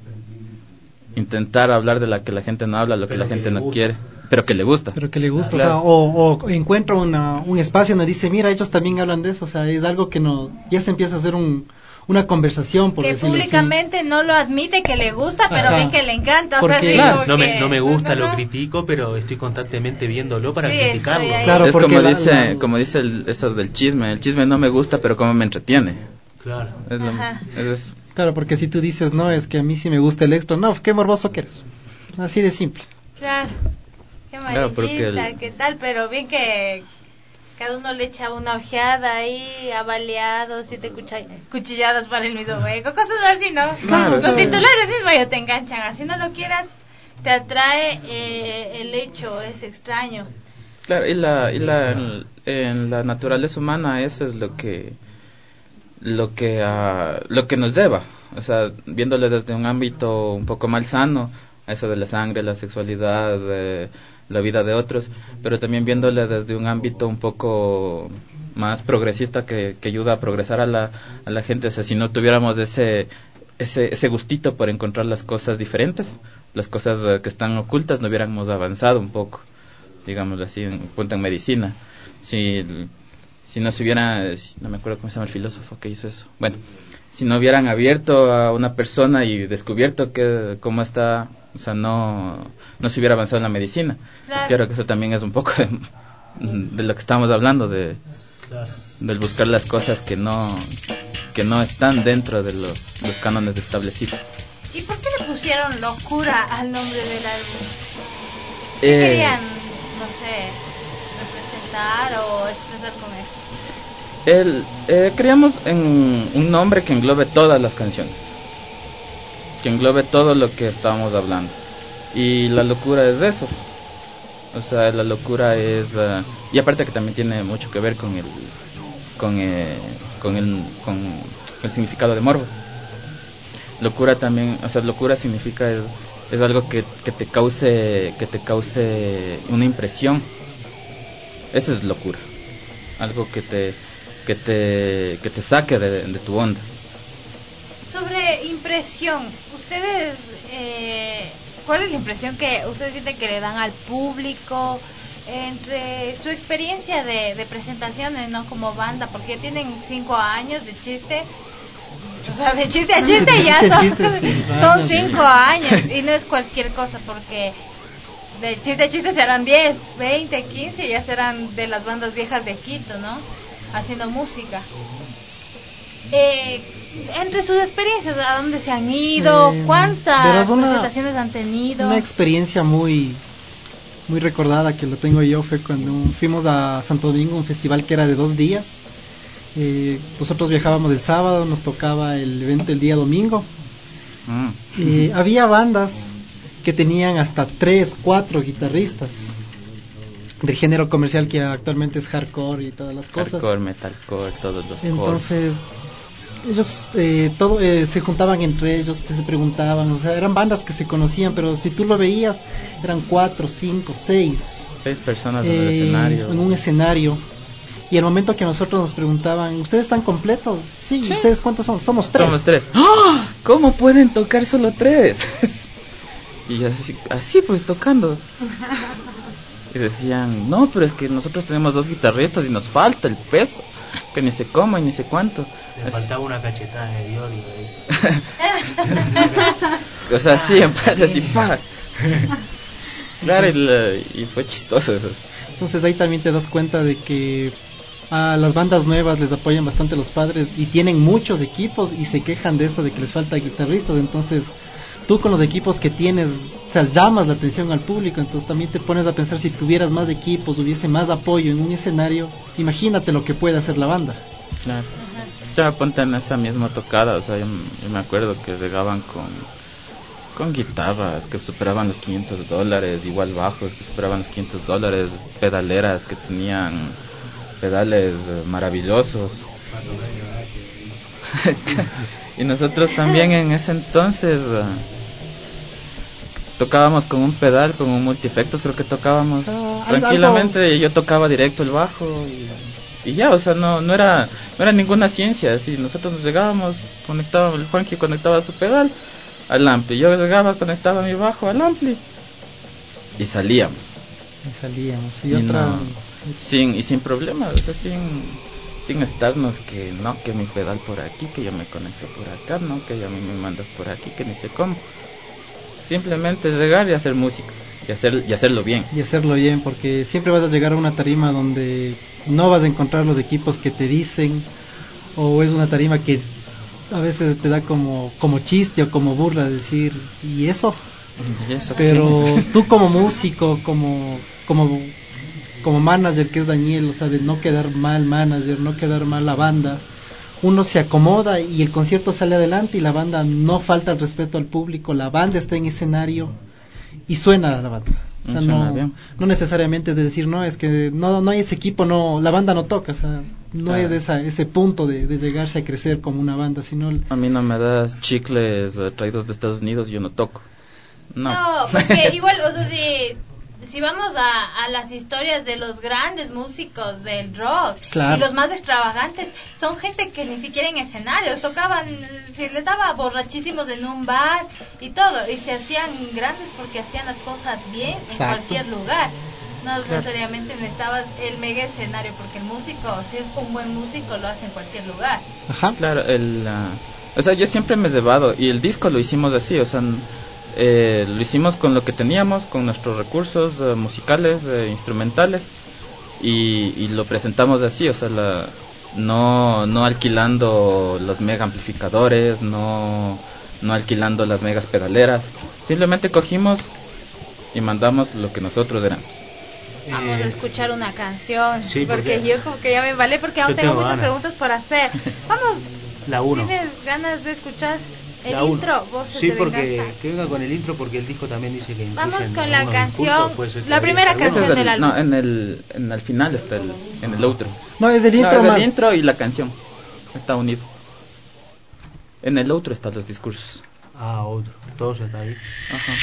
Intentar hablar de lo que la gente no habla, lo que la gente no quiere, pero que le gusta. Pero que le gusta, claro. O sea, o, o encuentra una, un espacio donde dice, mira, ellos también hablan de eso, o sea, es algo que no, ya se empieza a hacer un, una conversación, por que decirlo públicamente así. no lo admite que le gusta, pero Ajá. ven que le encanta. Porque, o sea, claro, no, que... me, no me gusta, no, no. lo critico, pero estoy constantemente viéndolo para Sí, criticarlo. estoy ahí. Claro, es porque como la, dice, la... como dice el, eso del chisme, el chisme no me gusta, pero como me entretiene. Claro. Es lo, Ajá. es eso. Claro, porque si tú dices, no, es que a mí sí me gusta el extra, no, qué morboso que eres. Así de simple. Claro, qué Claro, porque amarillista, el- qué tal, pero bien que cada uno le echa una ojeada ahí, avaliados, siete cucha- cuchilladas para el mismo hueco, cosas así, ¿no? Claro, Los sí. titulares mismo ya te enganchan, así no lo quieras, te atrae eh, el hecho, es extraño. Claro, y la y la en, en la naturaleza humana eso es lo que lo que uh, lo que nos lleva, o sea, viéndole desde un ámbito un poco malsano, a eso de la sangre, la sexualidad, de la vida de otros, pero también viéndole desde un ámbito un poco más progresista que, que ayuda a progresar a la a la gente. O sea, si no tuviéramos ese ese ese gustito por encontrar las cosas diferentes, las cosas uh, que están ocultas no hubiéramos avanzado un poco, digámoslo así, en punto en medicina. Si, si no se hubiera, no me acuerdo cómo se llama el filósofo que hizo eso. Bueno, si no hubieran abierto a una persona y descubierto que cómo está, o sea, no, no se hubiera avanzado en la medicina. Claro. Claro que eso también es un poco de, de lo que estamos hablando, de, del buscar las cosas que no, que no están dentro de los, los cánones establecidos. ¿Y por qué le pusieron Locura al nombre del álbum? ¿Qué Eh, querían, no sé, representar o expresar con eso? El, eh, creamos en un nombre que englobe todas las canciones, que englobe todo lo que estábamos hablando. Y la locura es eso. O sea, la locura es... Uh, y aparte que también tiene mucho que ver con el con, eh, con, el, con el significado de morbo. Locura también, o sea, locura significa es, es algo que, que te cause que te cause una impresión. Eso es locura. Algo que te que te que te saque de, de tu onda. Sobre impresión, ustedes eh, ¿cuál es la impresión que ustedes sienten que le dan al público entre su experiencia de, de presentaciones, no como banda? Porque ya tienen cinco años de chiste. O sea, de chiste a chiste ya son, chiste, sí, son cinco años y no es cualquier cosa, porque de chiste a chiste serán diez, veinte, quince, ya serán de las bandas viejas de Quito, ¿no? Haciendo música. Eh, entre sus experiencias, ¿a dónde se han ido? Eh, ¿Cuántas una, presentaciones han tenido? Una experiencia muy muy recordada que lo tengo yo fue cuando fuimos a Santo Domingo, un festival que era de dos días. Eh, nosotros viajábamos el sábado, nos tocaba el evento el día domingo. Mm. Eh, había bandas que tenían hasta tres, cuatro guitarristas del género comercial que actualmente es hardcore y todas las cosas. Hardcore, metalcore, todos los Entonces, cores. ellos eh, todo, eh, se juntaban entre ellos, se preguntaban, o sea, eran bandas que se conocían, pero si tú lo veías, eran cuatro, cinco, seis. Seis personas en eh, el escenario. En un escenario. Y el momento que nosotros nos preguntaban, ¿ustedes están completos? Sí, ¿Sí? ¿Ustedes cuántos son? Somos tres. Somos tres. ¡Oh! ¿Cómo pueden tocar solo tres? Y así, así pues tocando. Y decían, no, pero es que nosotros tenemos dos guitarristas y nos falta el peso, que ni sé cómo y ni sé cuánto. Le así. Faltaba una cachetada de Dios. O sea, sí, en parte así, pa. Claro, y, la, y fue chistoso eso. Entonces ahí también te das cuenta de que a las bandas nuevas les apoyan bastante los padres y tienen muchos equipos y se quejan de eso, de que les falta guitarristas. Entonces tú con los equipos que tienes, o sea, llamas la atención al público. Entonces también te pones a pensar, si tuvieras más equipos, hubiese más apoyo en un escenario, imagínate lo que puede hacer la banda. Claro. Ya ponte en esa misma tocada, o sea, yo, yo me acuerdo que llegaban con con guitarras que superaban los quinientos dólares, igual bajos que superaban los quinientos dólares, pedaleras que tenían pedales uh, maravillosos. Y nosotros también en ese entonces uh, tocábamos con un pedal, con un multiefectos, creo que tocábamos uh, tranquilamente, algo... y yo tocaba directo el bajo y, y ya, o sea, no no era no era ninguna ciencia, así nosotros nos llegábamos, conectábamos, el Juanqui conectaba su pedal al ampli, yo llegaba, conectaba mi bajo al ampli y salíamos y salíamos y, y otra no, sin y sin problemas, o sea, sin sin estarnos que no, que mi pedal por aquí, que yo me conecto por acá, no, que ya me mandas por aquí, que ni sé cómo. Simplemente llegar y hacer música y hacer y hacerlo bien y hacerlo bien, porque siempre vas a llegar a una tarima donde no vas a encontrar los equipos que te dicen, o es una tarima que a veces te da como como chiste o como burla decir, ¿y eso? ¿Y eso Pero qué? Tú como músico, como como como manager, que es Daniel, o sea, de no quedar mal manager, no quedar mal la banda, uno se acomoda y el concierto sale adelante y la banda no falta el respeto al público, la banda está en escenario y suena la banda. O sea, no, no necesariamente es de decir, no, es que no no hay ese equipo, no, la banda no toca, o sea, no claro. es esa, ese punto de, de llegarse a crecer como una banda, sino... El... A mí no me das chicles uh, traídos de Estados Unidos, yo no toco. No, no porque igual, o sea, si si vamos a, a las historias de los grandes músicos del rock, claro, y los más extravagantes, son gente que ni siquiera en escenarios tocaban, se les daba borrachísimos en un bar y todo, y se hacían grandes porque hacían las cosas bien. Exacto. En cualquier lugar. No claro. necesariamente necesitabas el mega escenario, porque el músico, si es un buen músico, lo hace en cualquier lugar. Ajá. Claro, el, uh, o sea, yo siempre me he cebado, y el disco lo hicimos así, o sea, eh, lo hicimos con lo que teníamos, con nuestros recursos uh, musicales, uh, instrumentales, y, y lo presentamos así, o sea, la, no, no alquilando los mega amplificadores, no, no alquilando las megas pedaleras, simplemente cogimos y mandamos lo que nosotros éramos. Vamos a escuchar una canción, sí, porque, porque yo como que ya me vale, porque aún tengo, tengo muchas ganas. preguntas por hacer. Vamos, la uno. ¿Tienes ganas de escuchar el la intro? Voces sí, de porque venganza. Que venga con el intro, porque el disco también dice que vamos con la canción, la primera canción el, del álbum. No, en el, en el final está el, en el outro. No, es el intro, no, es el intro y la canción está unido. En el outro están los discursos. Ah, otro, todo está ahí. Ajá.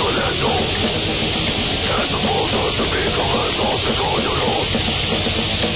Esos monstruos en mi cabeza se callarán.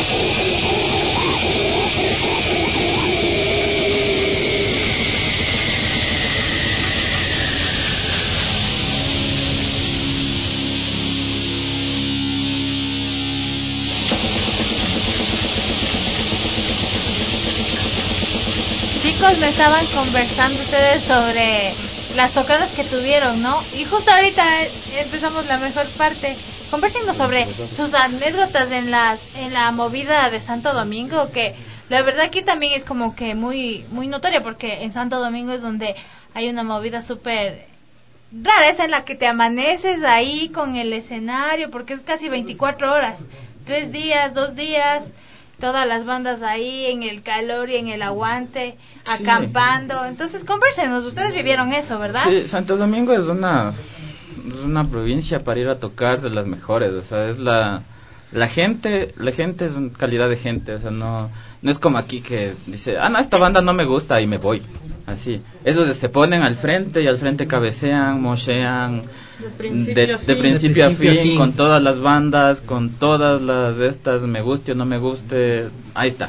Chicos, me estaban conversando ustedes sobre las tocadas que tuvieron, ¿no? Y justo ahorita empezamos la mejor parte. Conversémonos sobre sus anécdotas en las en la movida de Santo Domingo, que la verdad aquí también es como que muy muy notoria, porque en Santo Domingo es donde hay una movida súper rara, esa en la que te amaneces ahí con el escenario, porque es casi veinticuatro horas, tres días, dos días, todas las bandas ahí en el calor y en el aguante, sí, acampando. Entonces, convérsenos, ustedes vivieron eso, ¿verdad? Sí, Santo Domingo es una es una provincia para ir a tocar de las mejores, o sea, es la la gente, la gente es una calidad de gente, o sea, no no es como aquí que dice, ah, no, esta banda no me gusta y me voy. Así, esos se ponen al frente y al frente cabecean, mochean de principio, de, a, fin. De principio, de principio a, fin, a fin, con todas las bandas, con todas las estas, me guste o no me guste, ahí está.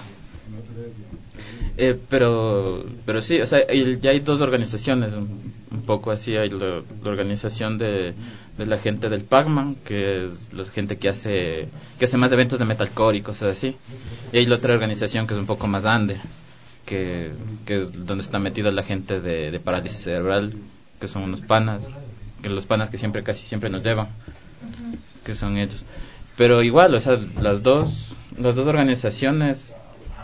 Eh, pero pero sí, o sea, ya hay dos organizaciones, un, un poco así, hay la, la organización de, de la gente del Pac-Man, que es la gente que hace que hace más eventos de metalcore y cosas así, y hay la otra organización que es un poco más grande, que, que es donde está metida la gente de, de parálisis cerebral, que son unos panas, que los panas que siempre casi siempre nos llevan, uh-huh. que son ellos. Pero igual, o sea, las dos las dos organizaciones,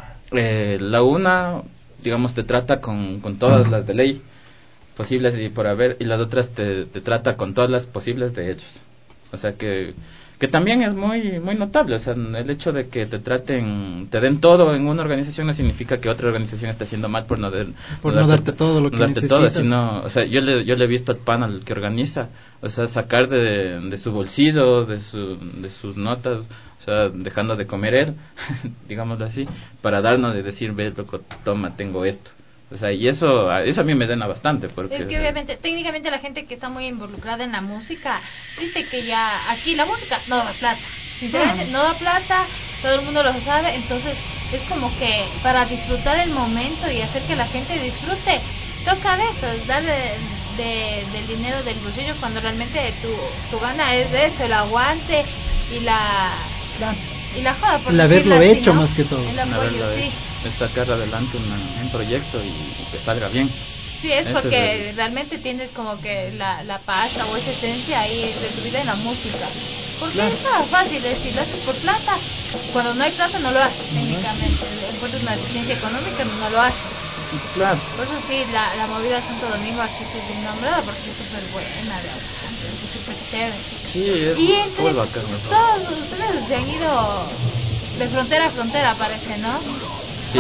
eh, la una, digamos, te trata con, con todas uh-huh. las de ley posibles y por haber, y las otras te, te trata con todas las posibles de ellos. O sea que que también es muy muy notable, o sea, el hecho de que te traten, te den todo en una organización no significa que otra organización esté haciendo mal por no, de, por no, no darte, darte todo lo que no darte necesitas. Todo, sino, o sea, yo le yo le he visto al panel que organiza, o sea, sacar de, de su bolsillo, de su de sus notas, o sea, dejando de comer él, digámoslo así, para darnos de decir, ve, loco, toma, tengo esto. O sea, y eso, eso a mí me llena bastante, porque es que obviamente, técnicamente la gente que está muy involucrada en la música dice que ya aquí la música no da plata, sinceramente no da plata, todo el mundo lo sabe, entonces es como que para disfrutar el momento y hacer que la gente disfrute, toca de eso, dar de, de, del dinero del bolsillo cuando realmente tu, tu gana es de eso, el aguante y la... Claro. Y la joda, por el haberlo así, hecho ¿no? más que todo. El apoyo, sí. Es sacar adelante una, un proyecto y que salga bien. Sí, es Ese porque es el... realmente tienes como que la, la pasta o esa esencia ahí de tu vida en la música. Porque claro. es nada fácil, es si lo haces por plata, cuando no hay plata no lo haces técnicamente. Encuentras una eficiencia económica, no lo haces. Claro. Por eso sí, la, la movida de Santo Domingo aquí sí es bien nombrada porque es súper buena, es súper chévere. Sí, es y entre muy bacán. Todos ustedes se han ido de frontera a frontera, parece, ¿no? Sí,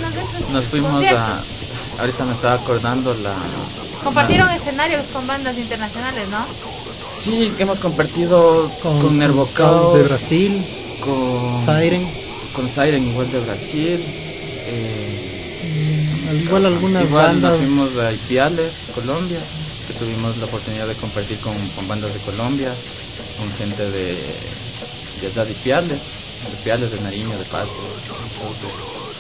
nos fuimos a... Ahorita me estaba acordando la... Compartieron la... escenarios con bandas internacionales, ¿no? Sí, hemos compartido con, con Nervocaos de Brasil, con Siren, con Siren igual de Brasil, eh, mm, igual algunas igual bandas. Nos fuimos a Ipiales, Colombia, que tuvimos la oportunidad de compartir con, con bandas de Colombia, con gente de de allá de Ipiales, de Ipiales, de Nariño, de Pasto, entonces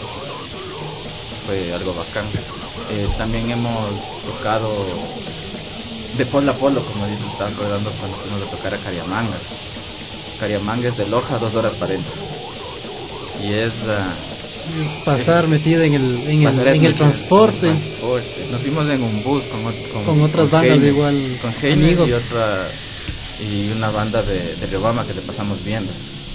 fue algo bacán. Eh, también hemos tocado de polo a polo, como dice, estaba acordando cuando fuimos a tocar a Cariamanga. Cariamanga es de Loja, dos horas para adentro. Y es... Uh, es pasar es, metido en el, en el, en el transporte. En el transporte. Nos fuimos en un bus con, con, con otras con bandas Heines, igual, con Heines y otra y una banda de, de Riobama que le pasamos viendo.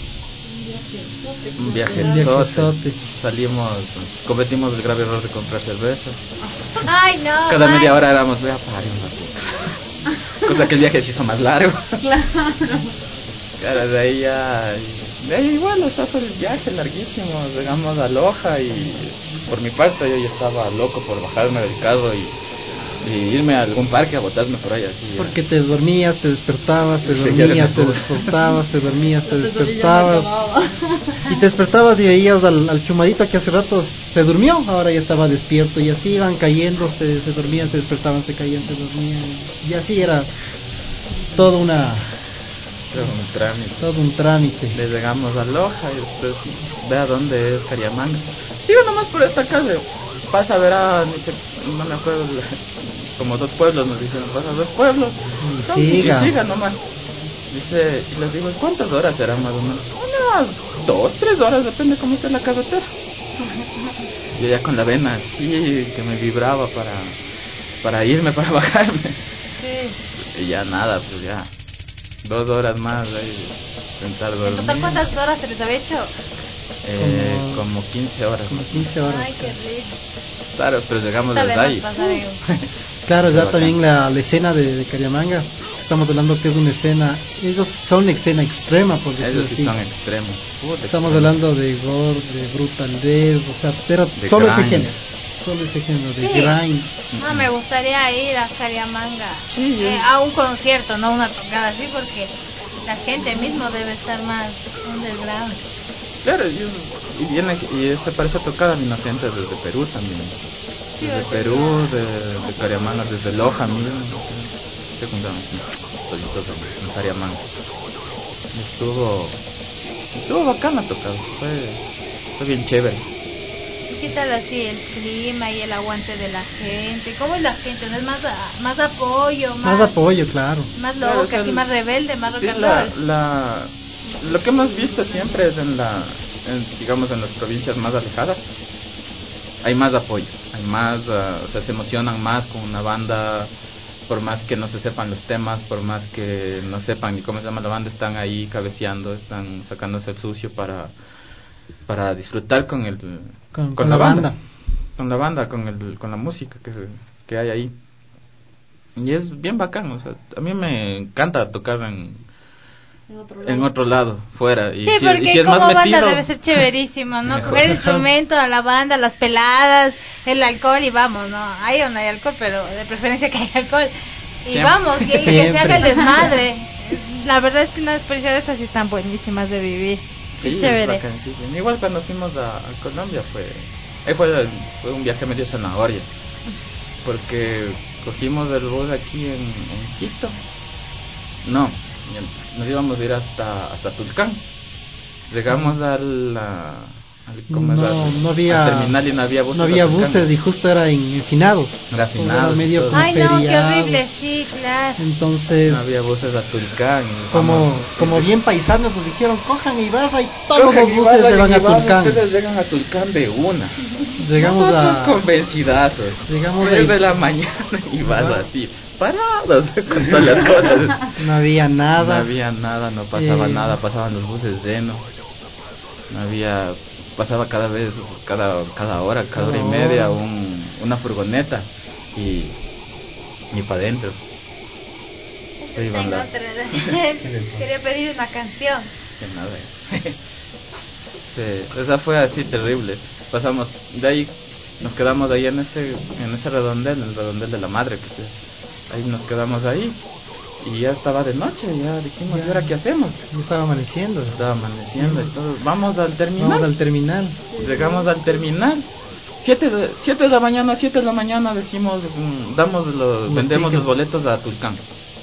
Un viaje sote. Salimos, cometimos el grave error de comprar cerveza. Ay, no. Cada man. media hora éramos, voy a parar un ratito. Cosa que el viaje se hizo más largo. Claro. Claro, de ahí ya. De ahí igual, o sea, fue el viaje larguísimo. Llegamos a Loja y por mi parte yo ya estaba loco por bajarme del carro y. Y irme a algún parque a botarme por ahí así. Porque te dormías, te despertabas, te dormías, te despertabas, te dormías, te despertabas. Y te despertabas y veías al, al chumadito que hace rato se durmió, ahora ya estaba despierto. Y así iban cayendo, se, se dormían, se despertaban, se caían, se dormían. Y así era toda una Todo un trámite. Todo un trámite. Le llegamos a Loja y después ve a dónde es Cariamanga. Sigo nomás por esta calle. Pasa, verá, ni se, no me acuerdo, como dos pueblos nos dicen, pasa dos pueblos. Y no, siga. Y siga nomás. Dice, y les digo, ¿cuántas horas serán más o menos? Unas dos, tres horas, depende cómo esté la carretera. Yo ya con la vena así, que me vibraba para, para irme, para bajarme. Sí. Y ya nada, pues ya. Dos horas más ahí, intentar dormir. ¿En total cuántas horas se les había hecho? Eh, Como- como quince horas. Como quince horas. Ay, qué rico. Claro, pero llegamos Esta desde vez ahí. nos pasaremos. Claro, ya Bacán. también la, la escena de, de Cariamanga. Estamos hablando que es una escena. Ellos son una escena extrema, por decirlo Ellos sí así. son extremos. Puta, Estamos extremo. hablando de gore, de brutalidad, o sea, pero De solo ese grind. género. Solo ese género de Sí. grind. No, me gustaría ir a Cariamanga. Sí, Eh, yo- a un concierto, no una tocada así, porque la gente mismo debe estar más underground. Claro, y, y viene y se parece a tocada a mi gente desde Perú también. Sí, Desde o sea, Perú, de, de Cariamanga, desde Loja mismo. Se juntaron toditos en, en Cariamanga. Y estuvo, estuvo bacana tocado, fue, fue bien chévere. ¿Y qué tal así el clima y el aguante de la gente? ¿Cómo es la gente? ¿No es más, a- más apoyo? Más, Más apoyo, claro. más Claro, loca, o sea, así más rebelde, más rock Sí, and la, roll? la, lo que hemos visto siempre es en la, en, digamos, en las provincias más alejadas, hay más apoyo, hay más, uh, o sea, se emocionan más con una banda, por más que no se sepan los temas, por más que no sepan ni cómo se llama la banda, están ahí cabeceando, están sacándose el sucio para, para disfrutar con el, Con, con la banda. con la banda, con el, con la música que, que hay ahí. Y es bien bacán, o sea, a mí me encanta tocar en, En otro en otro lado, fuera. Y Sí, si, porque y si es como más banda metido, debe ser chéverísimo, ¿no? Mejor. Coger el instrumento, a la banda, las peladas, el alcohol y vamos, ¿no? Hay o no hay alcohol, pero de preferencia que haya alcohol. Y Siempre. vamos, y, y que se Siempre. haga el desmadre. La verdad es que una experiencia de esas sí están buenísimas de vivir. sí, Qué es chévere. bacanísimo. Igual cuando fuimos a, a Colombia fue, ahí fue, fue un viaje medio zanahoria, porque cogimos el bus aquí en, en Quito, no, nos íbamos a ir hasta hasta Tulcán, llegamos al, a- al, ¿cómo es? No, Al- no había- al terminal y no había buses, No había a Tulcán. buses y justo era en, en finados. Era Todo finados, era medio todo. como Ay, no, qué feriado. horrible, sí, claro. Entonces, No había buses a Tulcán. y como, vamos- como bien paisanos nos dijeron, cojan Ibarra y todos Cojan los buses Ibarra se y van a Ibarra, Tulcán. Ustedes llegan a Tulcán de una. Llegamos Nosotros a... convencidazos. Llegamos tres a- de la mañana y vas así, parados con todas las cosas. No había nada. No había nada, no pasaba Eh. nada, pasaban los buses llenos. No había, pasaba cada vez, cada cada hora, cada, Cada hora y hora. media un, una furgoneta y y para adentro. Eso Sí, está en banda. otra. Quería pedir una canción. Que nada. Sí, esa fue así terrible. Pasamos de ahí, nos quedamos ahí en ese en ese redondel, el redondel de la madre, que ahí nos quedamos ahí y ya estaba de noche, ya dijimos, ¿y ahora qué hacemos? Ya estaba amaneciendo. Estaba amaneciendo y todo. Vamos al terminal. Vamos al terminal. Llegamos al terminal. Siete de, siete de la mañana, siete de la mañana decimos, mm, damos los, Los vendemos tickets. los boletos a Tulcán.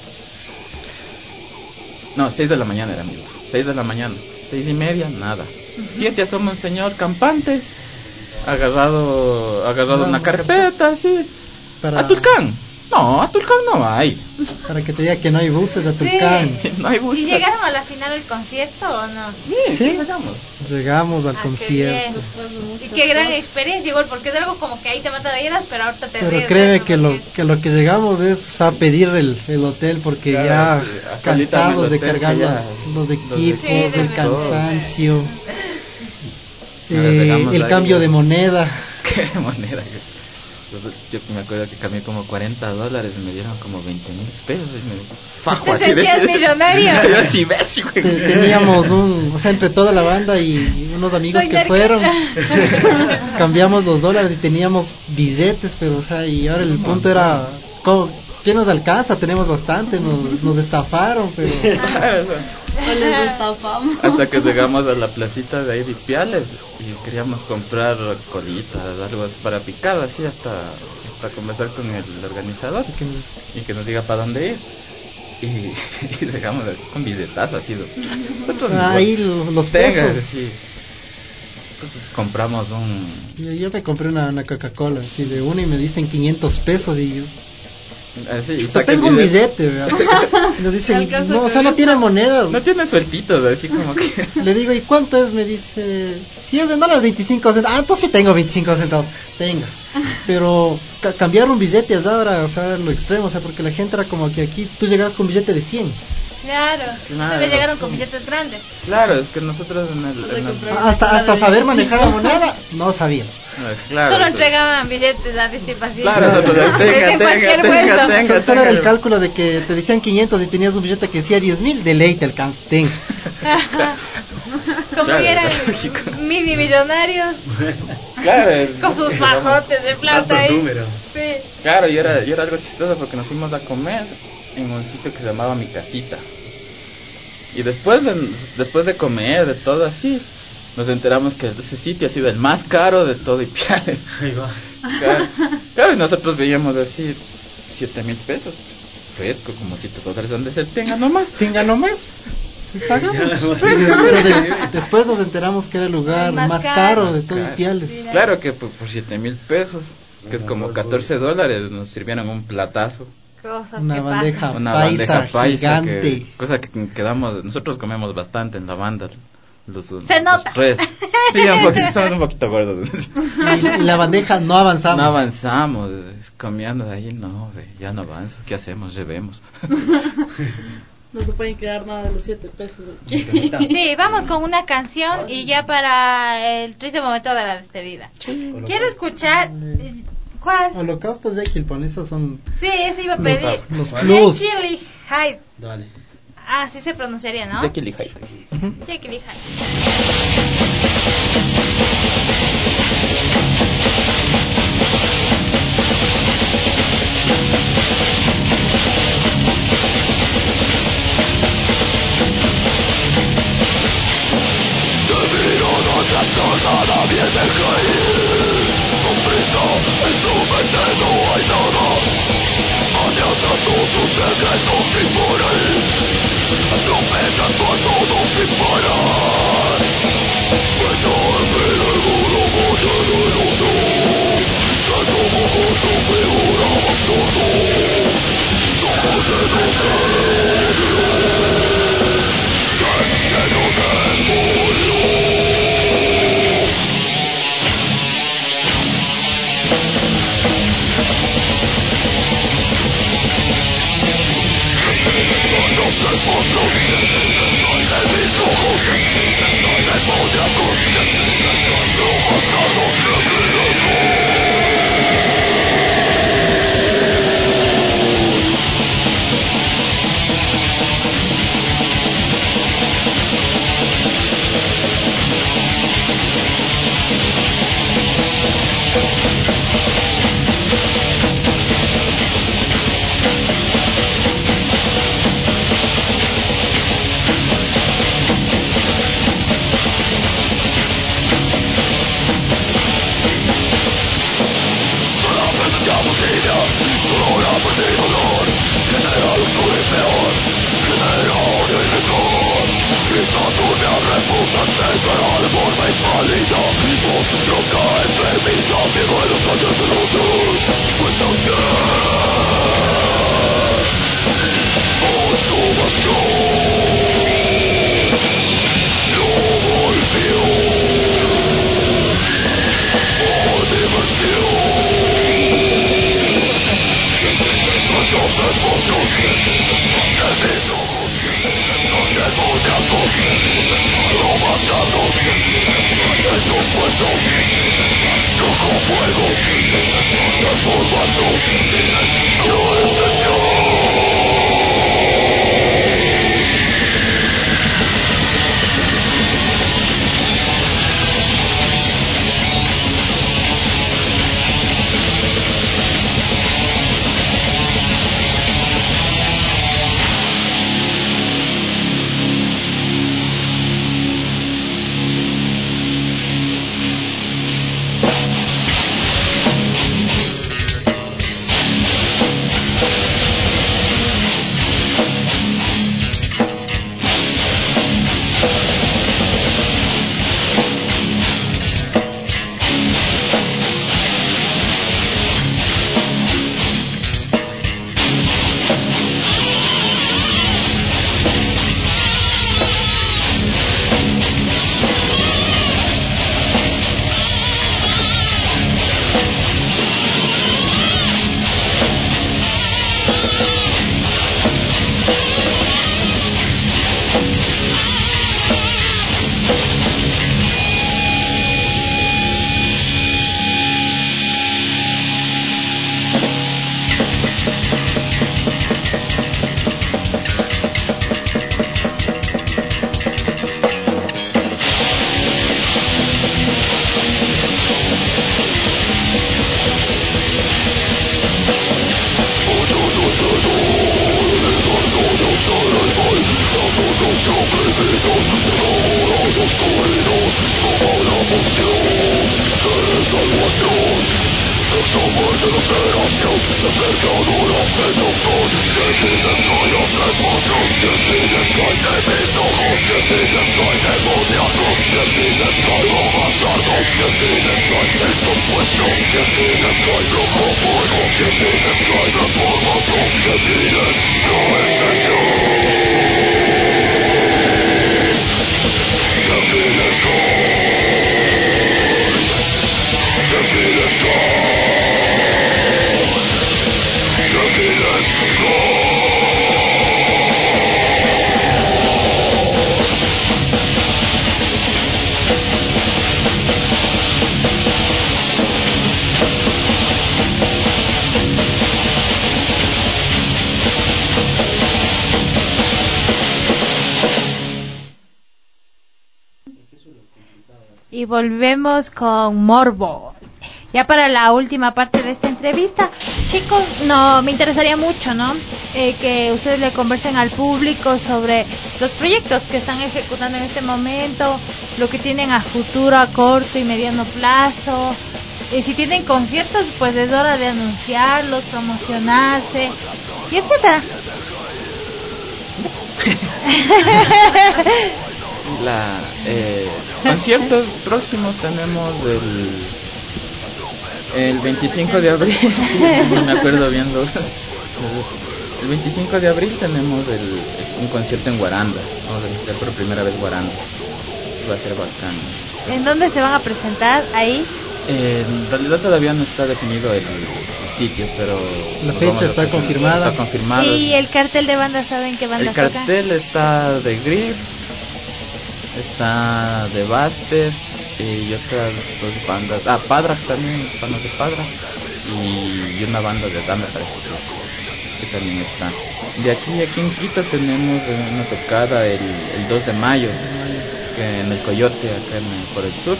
No, seis de la mañana era amigo. Seis de la mañana. Seis y media, nada. Siete asoma un señor campante, agarrado, agarrado No, una una carpeta, así. Para, ¿A Tulcán? No, a Tulcán no hay. para que te diga que no hay buses a Tulcán. No hay bus. ¿Y llegaron a la final del concierto o no? Sí, sí, Sí. llegamos. Llegamos al Ah, qué concierto. bien. Y qué gran experiencia, igual, porque es algo como que ahí te mata de ieras, pero ahorita te Pero ríes de créeme eso, que lo, porque- que lo que llegamos es a pedir el, el hotel porque Claro, ya sí, acá ahorita en el cansados de hotel cargar que ya- los, los equipos, Sí, el debe cansancio, Ahora eh, llegamos el ahí, cambio ya. de moneda. Qué moneda. Entonces, yo me acuerdo que cambié como cuarenta dólares y me dieron como veinte mil pesos y me fajo ¿Te así sentías millonario? Yo así ves, güey. Te- teníamos un, o sea, entre toda la banda y unos amigos Soy que nerca. fueron, cambiamos los dólares y teníamos billetes, pero o sea, y ahora el punto era, ¿cómo- ¿qué nos alcanza? Tenemos bastante, nos, nos estafaron, pero Hasta que llegamos a la placita de ahí de Ipiales y queríamos comprar colitas, algo para picar, así hasta, hasta conversar con el organizador que nos- y que nos diga para dónde ir. y, y dejamos así con billetazo así. Nosotros ahí los, los tenga, pesos. sí. Compramos un... Yo, yo me compré una, una Coca-Cola así de una y me dicen quinientos pesos y yo... Así, y yo tengo un billete, ¿verdad? Y nos dicen, no, o sea, no tiene monedas. No tiene sueltitos, así como que... Le digo, ¿y cuánto es? Me dice, si es de dólares veinticinco centavos. Ah, entonces sí tengo veinticinco centavos. Tenga. Pero ca cambiar un billete es ahora, o sea, lo extremo, o sea, porque la gente era como que aquí tú llegabas con un billete de cien. Claro, Claro. ustedes llegaron con billetes grandes. Claro, es que nosotros en el... En el... Hasta, hasta saber manejar la moneda, no sabía. Claro, Solo eso. entregaban billetes a destipación. Claro, nosotros, tenga, En cualquier tenga, vuelto. tenga, tenga, Solo era el tenga. cálculo de que te decían quinientos y tenías un billete que decía diez mil, de ley te alcanza, ten. Como Claro, que eran lógico. mini millonarios Claro, es- con sus bajotes de plata ahí. Sí. Claro, y era, y era algo chistoso porque nos fuimos a comer en un sitio que se llamaba Mi Casita. Y después de, después de comer, de todo así, nos enteramos que ese sitio ha sido el más caro de todo Ipiales. Claro, claro, y nosotros veíamos así, siete mil pesos. Fresco, como siete dólares, donde se tenga nomás, tenga nomás. Y pagamos. Pero de- después nos enteramos que era el lugar El más más, caro. caro de todo Claro. Ipiales. Claro que por, por siete mil pesos, que es como catorce dólares, nos sirvieron un platazo. Cosas Una que bandeja pasan. Una paisa, bandeja paisa, gigante. que, cosa que quedamos, nosotros comemos bastante en la banda. Los, los Se nota. tres. Sí, un poquito, somos un poquito gordos. Y, y la bandeja no avanzamos. No avanzamos, comiendo de ahí, no, ve, ya no avanzo. ¿Qué hacemos? Llevemos. No se pueden quedar nada de los siete pesos aquí. Sí, vamos con una canción y ya para el triste momento de la despedida. Quiero escuchar... ¿Cuál? Holocaustos Jekyll, pon esos son Sí, ese iba a los, pedir. los plus. Jekyll y Hyde. Dale. Ah, sí se pronunciaría, ¿no? Jekyll y Hyde. Jekyll y Hyde. De mirada trastornada viene caer. Con prisa en su mente no hay nada. Añadando sus secretos sin morir. Atropellando a todos sin parar. Meterme en el muro valle del hondo. Que como con su figura bastardo. Somos el demonio. Lleno de Rojo fuego. Y volvemos con Morbo. Ya para la última parte de esta entrevista, chicos, no me interesaría mucho, ¿no? Eh, que ustedes le conversen al público sobre los proyectos que están ejecutando en este momento, lo que tienen a futuro, a corto y mediano plazo. Y si tienen conciertos, pues es hora de anunciarlos, promocionarse, y etcétera. La eh, conciertos próximos tenemos el el veinticinco de abril. No me acuerdo bien los el veinticinco de abril tenemos el, un concierto en Guaranda. Vamos a visitar por primera vez Guaranda. Va a ser bacán. ¿En dónde se van a presentar? Ahí. Eh, en realidad todavía no está definido el, el sitio, pero la fecha está confirmada. Está confirmado. ¿Y el cartel de banda saben qué banda toca? El cartel toca? Está de Griff, está de Bastes y otras dos bandas. Ah, Padrax también, bandas de Padrax y, y una banda de Dame parece que, que también está. De aquí, aquí en Quito tenemos una tocada el, el dos de mayo, que en el Coyote, acá en, por el sur.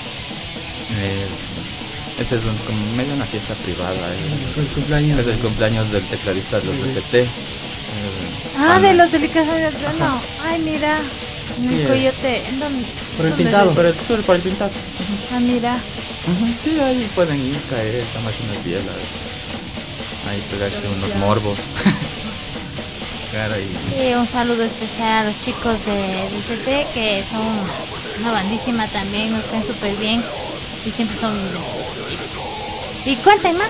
Eh, ese es un, como medio una fiesta privada. Eh. Es el cumpleaños. Es el cumpleaños del tecladista de los D C T. Eh, ah, Ana. de los de Casa de Trono. Ay, mira. En el sí, Coyote. ¿Dónde? Por el Pintado. Por el sur, por el Pintado. Ah, mira. Uh-huh. Sí, ahí pueden ir, caer, tomarse unas bielas. Ahí pegarse unos morbos. Claro, y... y un saludo especial a los chicos de D C T, que son una bandísima también, nos caen súper bien y siempre son... Y cuéntenme,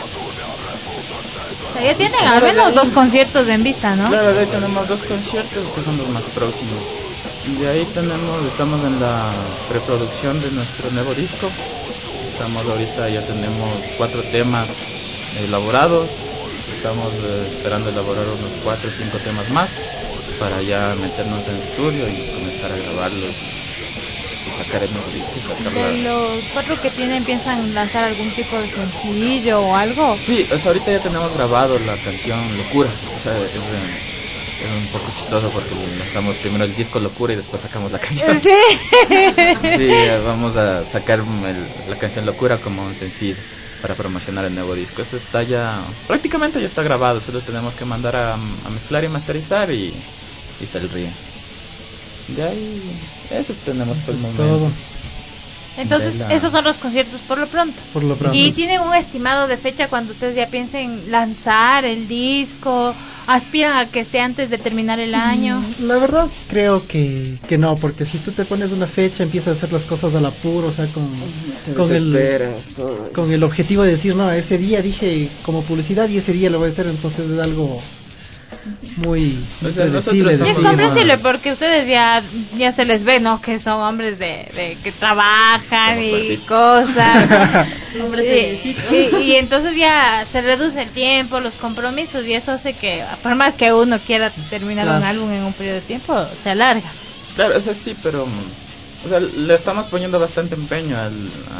o sea, ya tienen claro, al menos dos conciertos en vista, ¿no? Claro, de ahí tenemos dos conciertos que son los más próximos. De ahí tenemos, estamos en la preproducción de nuestro nuevo disco. Estamos ahorita, ya tenemos cuatro temas elaborados. Estamos eh, esperando elaborar unos cuatro o cinco temas más para ya meternos en estudio y comenzar a grabarlos y sacar el nuevo disco. ¿De los cuatro que tienen piensan lanzar algún tipo de sencillo o algo? Sí, o sea, ahorita ya tenemos grabado la canción Locura. O sea, es, es un poco chistoso porque lanzamos primero el disco Locura y después sacamos la canción. Sí, sí, vamos a sacar el, la canción Locura como un sencillo para promocionar el nuevo disco. Esto está ya, prácticamente ya está grabado, solo tenemos que mandar a, a mezclar y masterizar y, y saldría. De ahí, eso tenemos por el momento. Todo. Entonces, la... esos son los conciertos por lo pronto. Por lo pronto. ¿Y tienen un estimado de fecha cuando ustedes ya piensen lanzar el disco? ¿Aspiran a que sea antes de terminar el año? La verdad creo que, que no, porque si tú te pones una fecha empiezas a hacer las cosas al apuro, o sea, con, con, el, con el objetivo de decir, no, ese día dije como publicidad y ese día lo voy a hacer, entonces es algo muy predecible. Y es comprensible porque ustedes ya ya se les ve, ¿no? Que son hombres de, de que trabajan y cosas. y, y, y entonces ya se reduce el tiempo, los compromisos, y eso hace que, por más que uno quiera terminar claro. un álbum en un periodo de tiempo, se alarga. Claro, eso sí, pero o sea, le estamos poniendo bastante empeño al,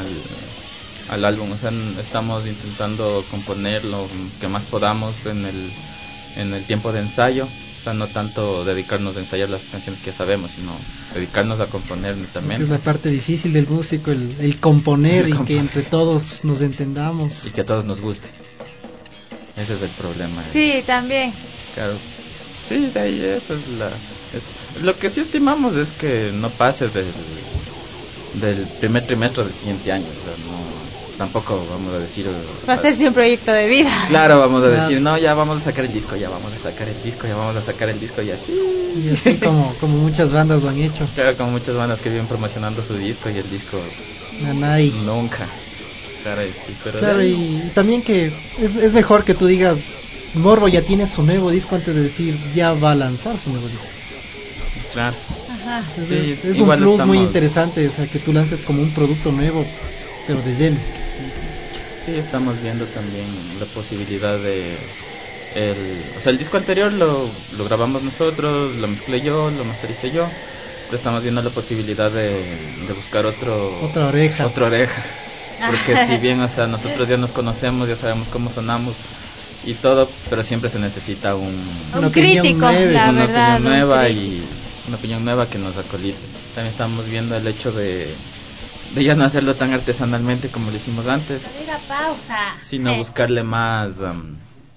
al, al álbum. O sea, estamos intentando componer lo que más podamos en el en el tiempo de ensayo, o sea, no tanto dedicarnos a ensayar las canciones que ya sabemos, sino dedicarnos a componer también. Es la parte difícil del músico, el, el componer el y comp- que entre todos nos entendamos. Y que a todos nos guste. Ese es el problema. Sí, también. Claro. Sí, de ahí eso es la... Es, lo que sí estimamos es que no pase del, del primer trimestre del siguiente año, o sea, no... tampoco vamos a decir... Va a hacerse un proyecto de vida. Claro, vamos a decir, no, ya vamos a sacar el disco, ya vamos a sacar el disco, ya vamos a sacar el disco y así. Y así como, como muchas bandas lo han hecho. Claro, como muchas bandas que viven promocionando su disco y el disco... Nanay. Nunca. Claro, sí, pero claro, y, y también que es, es mejor que tú digas, Morbo ya tiene su nuevo disco antes de decir, ya va a lanzar su nuevo disco. Claro. Ajá. Es, Sí, es, es un plus estamos... muy interesante, o sea, que tú lances como un producto nuevo, pero de lleno. Sí, estamos viendo también la posibilidad de... El, o sea, el disco anterior lo, lo grabamos nosotros, lo mezclé yo, lo mastericé yo, pero estamos viendo la posibilidad de, de buscar otro... Otra oreja. Otra oreja. Porque si bien, o sea, nosotros ya nos conocemos, ya sabemos cómo sonamos y todo, pero siempre se necesita un... Un crítico, la una verdad. opinión nueva un y una opinión nueva que nos acolite. También estamos viendo el hecho de... de ya no hacerlo tan artesanalmente como lo hicimos antes, pausa. sino buscarle más, um,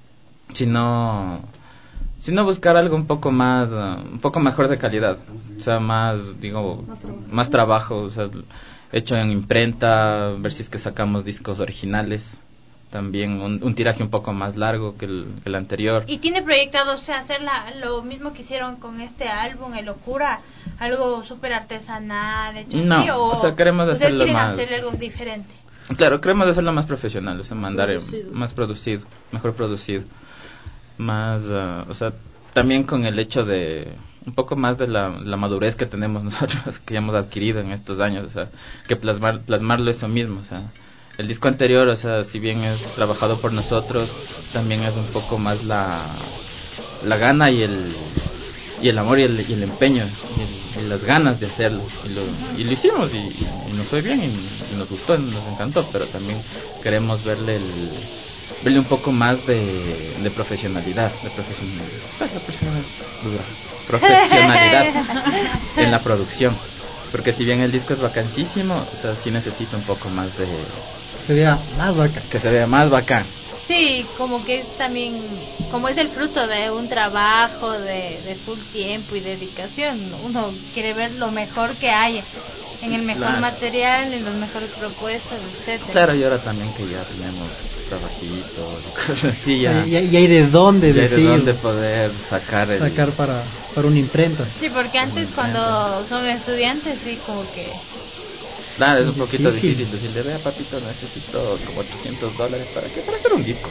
sino, sino buscar algo un poco más, uh, un poco mejor de calidad, o sea, más, digo, más trabajo, o sea, hecho en imprenta, ver si es que sacamos discos originales, también un, un tiraje un poco más largo que el, que el anterior. ¿Y tiene proyectado, o sea, hacer la, lo mismo que hicieron con este álbum, El Locura, algo súper artesanal, hecho No, así? O, o sea, queremos ¿ustedes hacerlo quieren más... hacer algo diferente? Claro, queremos hacerlo más profesional, o sea, mandar producido. más producido, mejor producido, más, uh, o sea, también con el hecho de un poco más de la, la madurez que tenemos nosotros, que ya hemos adquirido en estos años, o sea, que plasmar, plasmarlo eso mismo, o sea, el disco anterior, o sea, si bien es trabajado por nosotros, también es un poco más la, la gana y el y el amor y el, y el empeño y, el, y las ganas de hacerlo y lo, y lo hicimos y, y nos fue bien y, y nos gustó, nos encantó, pero también queremos verle el verle un poco más de, de profesionalidad, de profesionalidad, profesionalidad en la producción, porque si bien el disco es vacancísimo, o sea, sí necesita un poco más de... Se vea más bacán. Que se vea más bacán. Sí, como que es también, como es el fruto de un trabajo de, de full tiempo y dedicación, uno quiere ver lo mejor que hay en el mejor claro. material, en las mejores propuestas, etcétera. Claro, y ahora también que ya tenemos trabajitos y cosas así, ya, y, y hay de dónde ya decir, hay de dónde poder sacar el... sacar para, para una imprenta. Sí, porque antes cuando son estudiantes, sí, como que... Claro, es un poquito difícil. difícil decirle, vea papito, necesito como ochocientos dólares, ¿para qué? Para hacer un disco.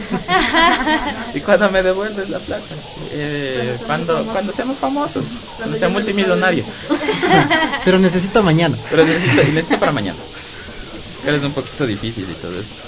¿Y cuando me devuelves la plata? Eh, cuando, cuando seamos famosos, cuando sea multimillonario. Pero necesito mañana. Pero necesito, y necesito para mañana. Pero es un poquito difícil y todo eso.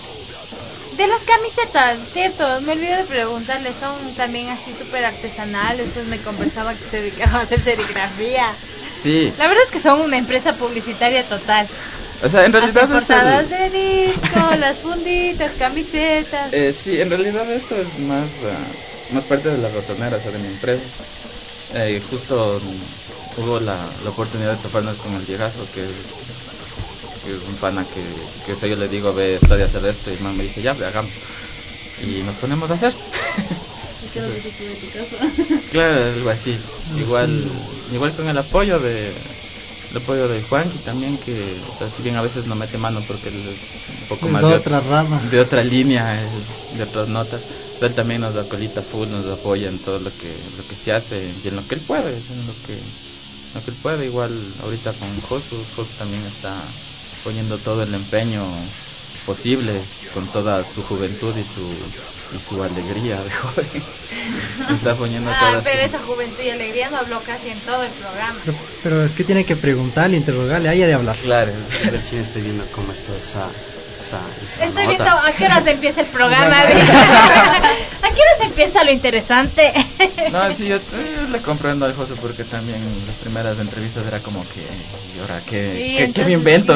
De las camisetas, cierto, me olvidé de preguntarle, son también así súper artesanales, pues me conversaba que se dedicaban a hacer serigrafía. Sí. La verdad es que son una empresa publicitaria total. O sea, en realidad hacen es portadas el... de disco, las funditas, camisetas. Eh, sí, en realidad esto es más uh, más parte de la ratonera, o sea, de mi empresa. Eh, justo um, hubo la, la oportunidad de toparnos con el viejazo, que es, que es un pana que, que o sea, yo le digo, ve, está de hacer esto, y el man me dice, ya, ve, hagamos. Y nos ponemos a hacer. ¿Y qué es lo que hiciste de tu casa? Claro, algo así. Igual, igual con el apoyo de el apoyo de Juanqui también, que o sea, si bien a veces no mete mano porque él es un poco Es más de de otra rama, de otra línea, eh, de otras notas, pero él también nos da colita full, nos apoya en todo lo que lo que se hace y en lo que él puede, en lo que lo que él puede. Igual ahorita con Josu, Josu también está poniendo todo el empeño posible con toda su juventud y su y su alegría de joven. Está poniendo Ah, toda pero su... esa juventud y alegría no habló casi en todo el programa. pero, pero es que tiene que preguntarle, interrogarle, ahí ha de hablar. Claro, recién estoy viendo cómo está esa, esa, esa Estoy nota. viendo a qué hora se empieza el programa. ¿A qué hora se empieza lo interesante? No, sí, yo, yo le comprendo al José porque también las primeras entrevistas era como que, ¿y ahora qué, Sí, qué, qué me invento?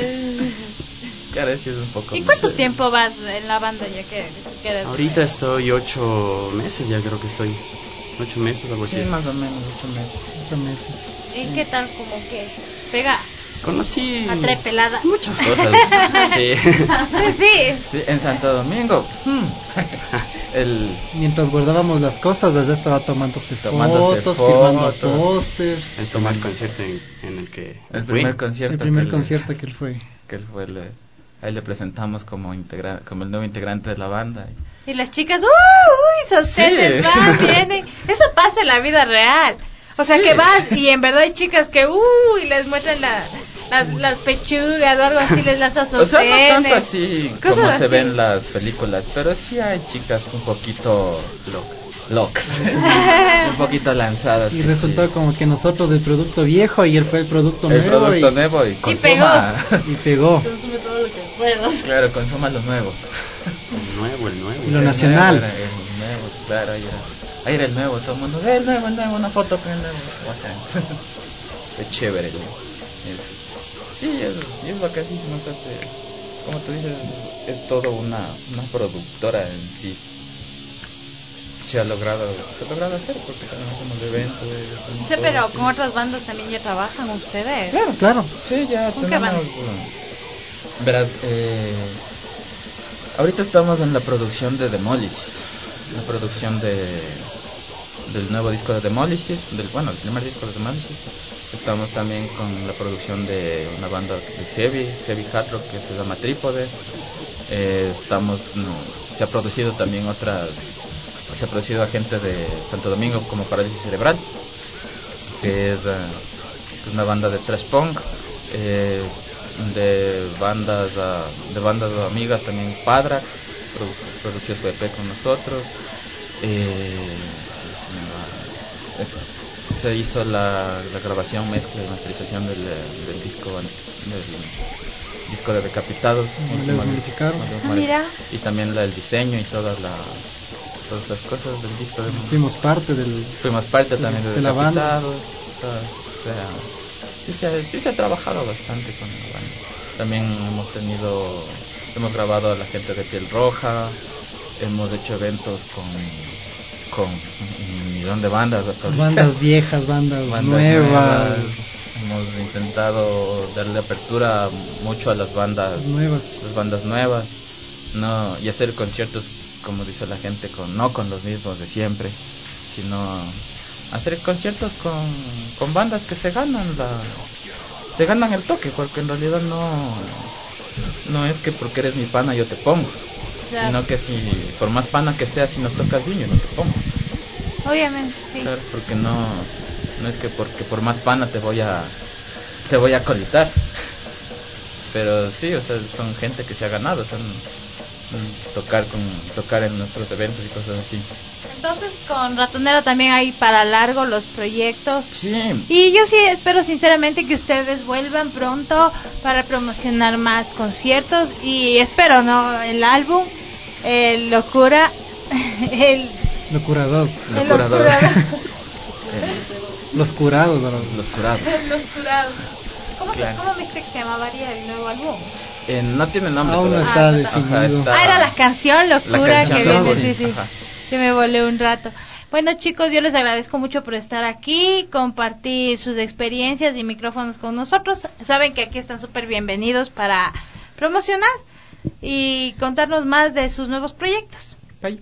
Claro, sí es un poco... ¿Y cuánto tiempo vas en la banda ya que quedas? Ahorita estoy ocho meses, ya creo que estoy. Ocho meses, algo así. Sí, más o menos, ocho meses. Ocho meses. ¿Y qué tal como que pega? Conocí A tres peladas. muchas cosas. Sí. Sí. Sí, en Santo Domingo. Hmm. El... Mientras guardábamos las cosas, allá estaba tomándose, Tomándose fotos, fotos. firmando pósters. El primer concierto en, en el que El fui. primer concierto. El primer que concierto que él fue. Que él fue, le, ahí le presentamos como integra como el nuevo integrante de la banda. Y las chicas, uy, uy, sostenes, sí. van, vienen. Eso pasa en la vida real. O sea, sí. que vas y en verdad hay chicas que, uy, les muestran la, las, las pechugas o algo así, les las sostenes. O sea, no tanto así Cosas como así. se ven las películas, pero sí hay chicas un poquito lo- locas, un poquito lanzadas. Y resultó como que nosotros del producto viejo y él fue el producto el nuevo. producto y, nuevo y consuma. Y pegó. Consume todo lo que puedas. Claro, consuma lo nuevo. El nuevo, el nuevo. Y lo El nacional. nuevo era el nuevo, claro, ahí era, ahí era el nuevo, todo el mundo, ve el nuevo, el nuevo, una foto con el nuevo. Bacán. Es chévere, ¿no? Es- Sí, es, y es bacasísimo, o sea, se- como tú dices, es todo una, una productora en sí. Se ha logrado, se ha logrado hacer porque también hacemos eventos. hacemos Sí, todo, pero sí. con otras bandas también ya trabajan ustedes. Claro, Claro. Sí, ya ¿Con qué tenemos. bandas? uh, Verás, eh, ahorita estamos en la producción de Demolisis, la producción de del nuevo disco de Demolisis, del bueno, el primer disco de Demolisis. Estamos también con la producción de una banda de heavy, heavy hard rock que se llama Trípode. Eh, estamos, no, se ha producido también otras, se ha producido a gente de Santo Domingo como Parálisis Cerebral, que es uh, una banda de thrash punk, eh, de bandas uh, de bandas amigas también Padrax produ- produció su E P con nosotros. eh, se hizo la, la grabación, mezcla y masterización del, del disco del disco de Decapitados, Malevos Modificados. Ah, mira. y también la, el diseño y todas la, todas las cosas del disco de, Fuimos parte del fuimos parte también de, de la banda. Decapitados, o sea, sí se, ha, sí se ha trabajado bastante con la banda. También hemos tenido, hemos grabado a la gente de Piel Roja, hemos hecho eventos con con un millón de bandas hasta ahorita. Bandas viejas, bandas, Bandas nuevas. nuevas. Hemos intentado darle apertura mucho a las bandas nuevas, las bandas nuevas, no, y hacer conciertos, como dice la gente, con no con los mismos de siempre, sino hacer conciertos con, con bandas que se ganan la se ganan el toque, porque en realidad no no es que porque eres mi pana yo te pongo. Claro. Sino que si, por más pana que sea, si no tocas bien, yo no te pongo. Obviamente, sí. Claro, porque no, no es que porque por más pana te voy a, te voy a colitar. Pero sí, o sea, son gente que se ha ganado, son tocar con, tocar en nuestros eventos y cosas así. Entonces, con Ratonero también hay para largo los proyectos. Sí. Y yo sí espero sinceramente que ustedes vuelvan pronto para promocionar más conciertos. Y espero, ¿no? El álbum, el Locura, el... Locura dos. El Locura dos. Los curados. ¿No? Los curados. Los curados. ¿Cómo, Claro. se, ¿Cómo viste que se llamaría el nuevo álbum? Eh, no tiene nombre. Aún no todavía. está Ah, definido. Ajá, está- Ah, era la canción Locura La canción, que viene, sí. sí, sí. Ajá. Yo me volé un rato. Bueno, chicos, yo les agradezco mucho por estar aquí, compartir sus experiencias y micrófonos con nosotros. Saben que aquí están súper bienvenidos para promocionar y contarnos más de sus nuevos proyectos. Ay.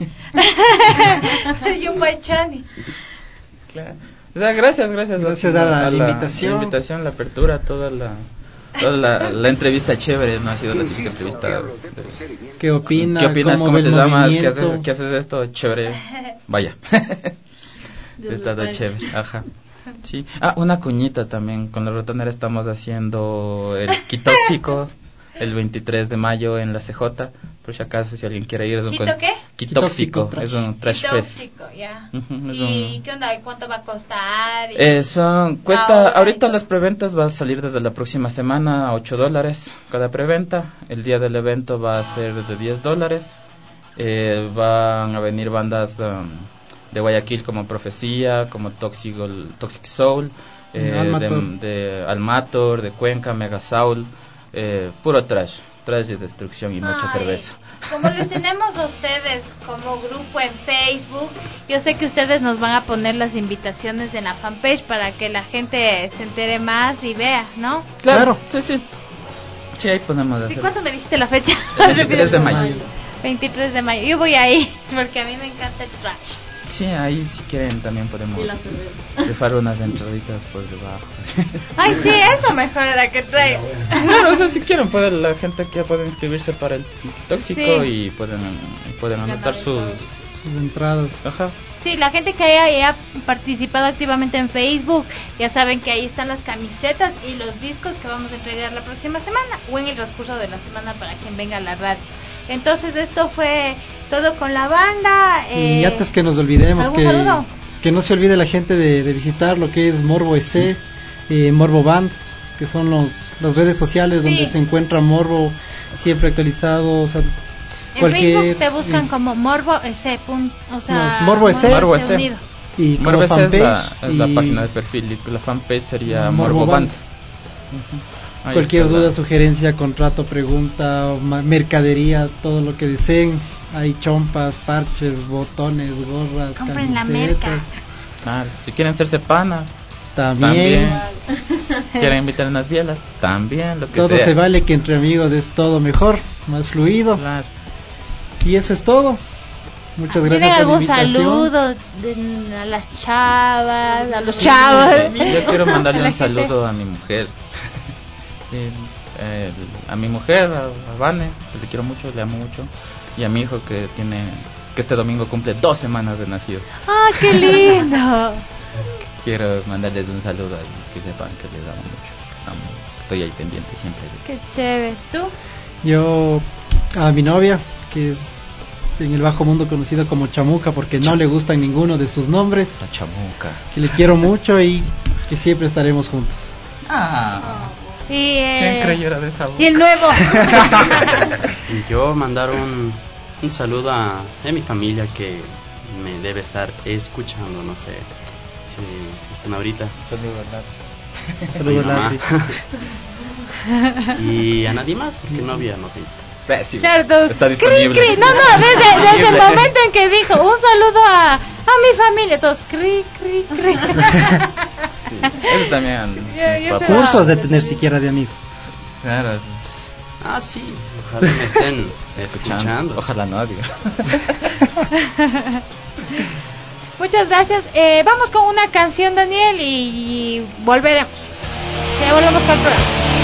Yumbai Chani. Claro. O sea, gracias, gracias. Gracias a la invitación. La invitación, la apertura, toda la... Toda la, la entrevista chévere, no ha sido la típica entrevista. De, ¿Qué opina? ¿Qué opinas? ¿Cómo, ve te el llamas? ¿Qué movimiento? haces, ¿Qué haces de esto? Chévere. Vaya. Está todo chévere. Ajá. Sí. Ah, una cuñita también. Con la Ratonera estamos haciendo el Quitóxico el veintitrés de mayo en la C J. Por si acaso, si alguien quiere ir. Es un ¿Quito con... qué? Quitóxico. Es un trash fest. Tóxico, ya. Uh-huh, es ¿Y un... qué onda? ¿Y cuánto va a costar? Y... Eh, son, cuesta, Ahora, ahorita las preventas va a salir desde la próxima semana a ocho dólares cada preventa. El día del evento va a ser de diez dólares. Eh, van a venir bandas um, de Guayaquil como Profecía, como Toxic, Toxic Soul, eh, Almator. de, de Almator, de Cuenca, Mega Soul, eh, puro trash, trash de destrucción y mucha Ay, cerveza. Como les tenemos a ustedes como grupo en Facebook, yo sé que ustedes nos van a poner las invitaciones en la fanpage para que la gente se entere más y vea, ¿no? Claro, sí, sí. Sí, ahí podemos ¿Y hacer. cuándo me dijiste la fecha? El veintitrés de mayo. veintitrés de mayo. Yo voy ahí porque a mí me encanta el trash. Sí, ahí si quieren también podemos Y la cerveza. rifar unas entraditas por debajo. Ay, sí, eso mejor era que traiga. No, o sea, si quieren, puede, la gente que puede inscribirse para el tóxico Sí. y pueden, y pueden anotar sus, sus entradas. Ajá. Sí, la gente que haya, haya participado activamente en Facebook, ya saben que ahí están las camisetas y los discos que vamos a entregar la próxima semana o en el transcurso de la semana para quien venga a la radio. Entonces esto fue todo con la banda. Eh, y antes que nos olvidemos, ¿algún que, saludo? que no se olvide la gente de, de visitar lo que es Morbo E C, eh, Morbo Band, que son los las redes sociales Sí. donde se encuentra Morbo siempre actualizado. O sea, En cualquier, Facebook te buscan eh, como Morbo S. O sea, No, es Morbo S. Morbo S. unido. y como Morbo S es fanpage la, es la y página de perfil y la fanpage sería Morbo Morbo Band. Band. Ahí Cualquier está duda, la- sugerencia, contrato, pregunta, ma- mercadería, todo lo que deseen. Hay chompas, parches, botones, gorras, Compren la merca. camisetas. Claro, si quieren hacerse panas, También, también. Quieren invitar unas bielas, también, lo que todo sea. se vale, que entre amigos es todo mejor, más fluido. Claro. Y eso es todo. Muchas ¿Tienen gracias por la algún invitación. saludo de- a las chavas, a los chavos? Yo quiero mandarle A la un gente. saludo a mi mujer. Sí, eh, a mi mujer, a, a Vane, que le quiero mucho, le amo mucho. Y a mi hijo que tiene, que este domingo cumple dos semanas de nacido. ¡Ah, qué lindo! Quiero mandarles un saludo y que sepan que les amo mucho. Estamos, estoy ahí pendiente siempre. ¡Qué chévere! ¿Tú? Yo a mi novia, que es en el bajo mundo conocida como Chamuca, porque no le gustan ninguno de sus nombres. La Chamuca. Que le quiero mucho y que siempre estaremos juntos. Ah. Y, eh, ¿Quién creyera de esa voz? y el nuevo. Yo mandar un, un saludo a, a mi familia que me debe estar escuchando, no sé si están ahorita. Saludos, Saludos, A mi Ladri. mamá. Y a nadie más, porque novia no tengo. Pésimo. Claro, todos, Está cri, disponible. cri. No, no, desde, desde el momento en que dijo un saludo a, a mi familia, todos cri, cri, cri. Sí, eso también. Yo- mis yo papás. se lo- Cursos de tener siquiera de amigos. Claro, Ah, sí, ojalá me estén escuchando. escuchando. Ojalá no, digo. Muchas gracias. Eh, vamos con una canción, Daniel, y, y volveremos. Ya volvemos con el programa.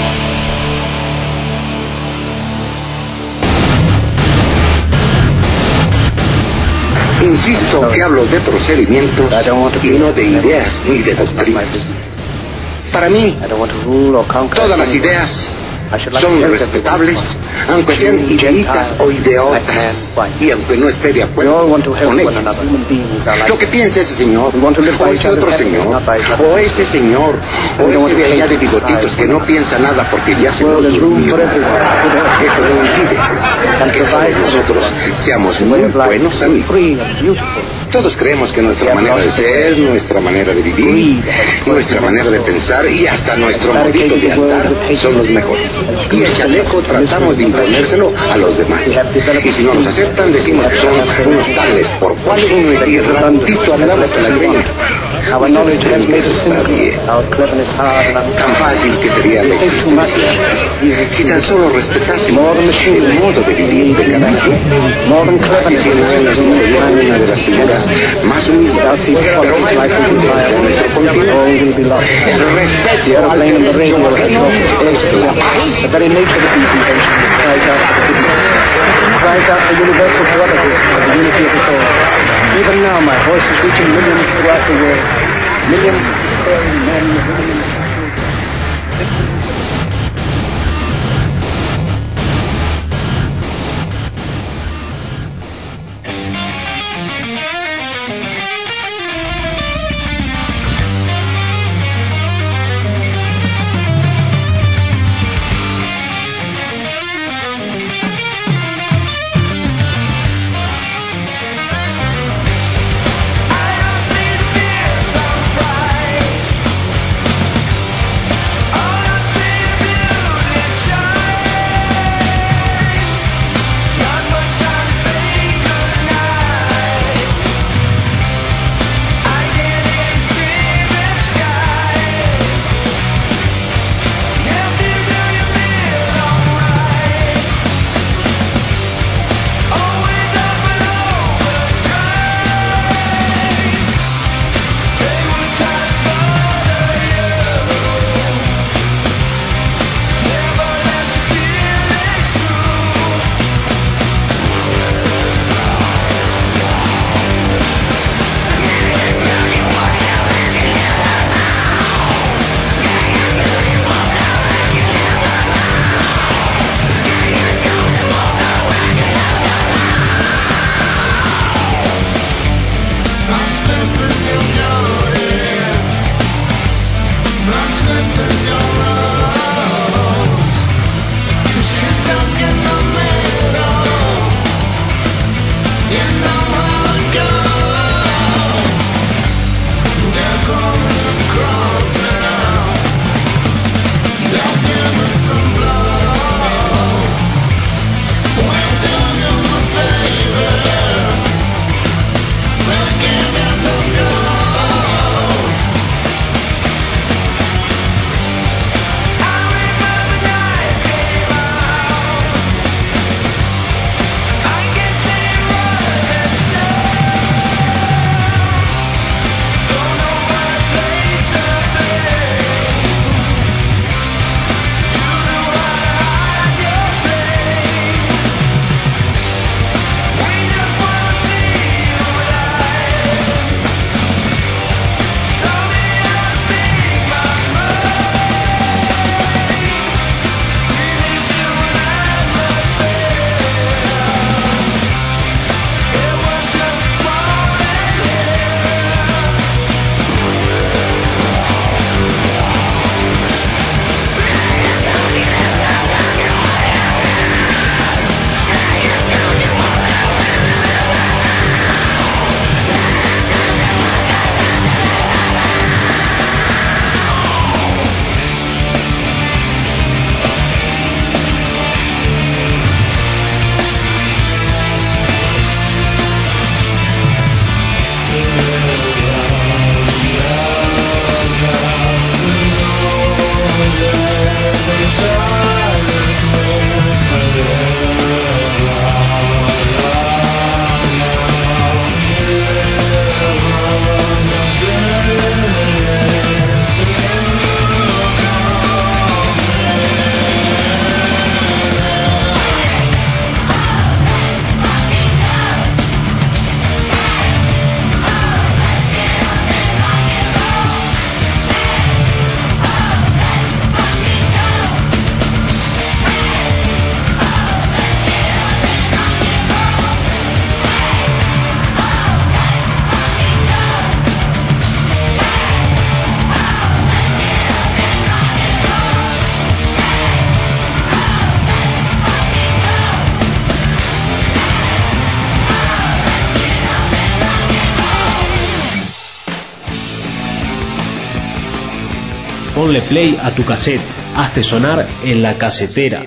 Insisto que hablo de procedimientos y no de ideas ni de doctrinas. Para mí, todas las ideas son respetables, aunque sean ideitas o ideotas, y aunque no esté de acuerdo con ellas. Lo que piensa ese señor, o ese otro señor, o ese señor, o ese de allá de bigotitos que no piensa nada porque ya se lo durmió, eso no impide que todos nosotros seamos muy buenos amigos. Todos creemos que nuestra manera de ser, nuestra manera de vivir, nuestra manera de pensar y hasta nuestro modito de andar son los mejores. Y el chaleco tratamos de imponérselo a los demás. Y si no nos aceptan, decimos que son unos tales por cual y ratito hablamos a la greña. Ustedes creen que eso está bien. Tan fácil que sería la existencia si tan solo respetásemos el modo de vivir de cada quien. Hace cien años murió una de las figuras más humildes, pero más grandes de nuestro continente. El respeto al derecho ajeno es la paz. Even now, my voice is reaching millions throughout the world. Millions of despairing men, women, and children. I don't see the fears on price. ponle play a tu cassette, hazte sonar en la casetera.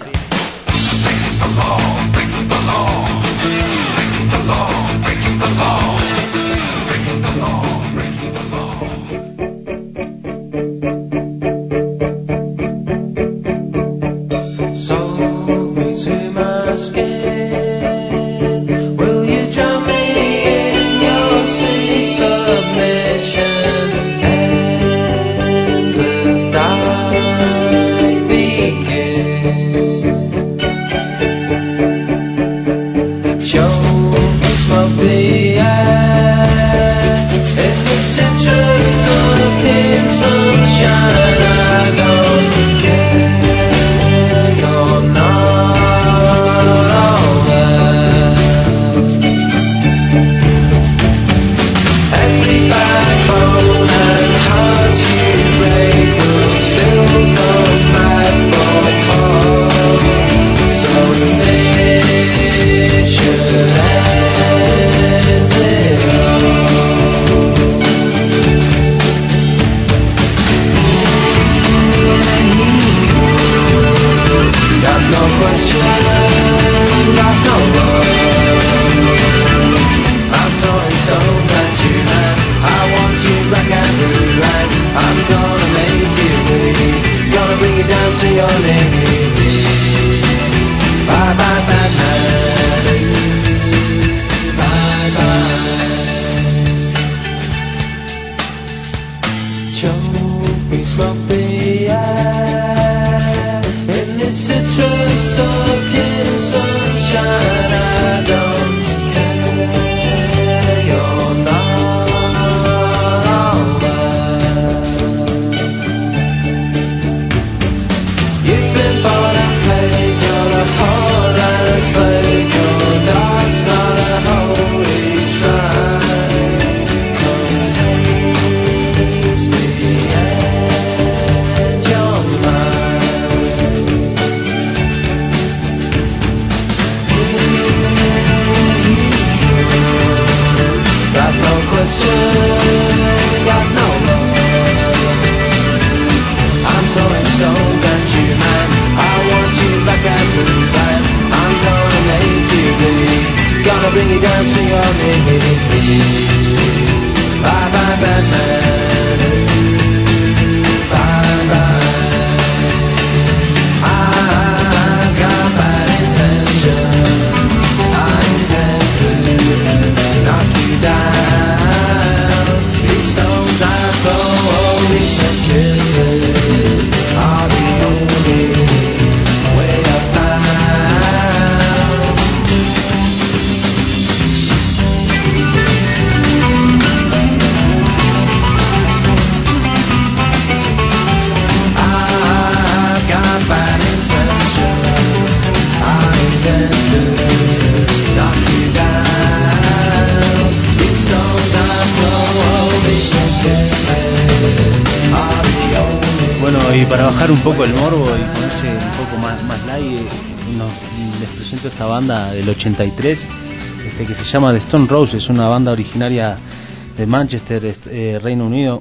Un poco el morbo y ponerse un poco más, más light, no, les presento esta banda del ochenta y tres este, que se llama The Stone Roses, una banda originaria de Manchester, eh, Reino Unido,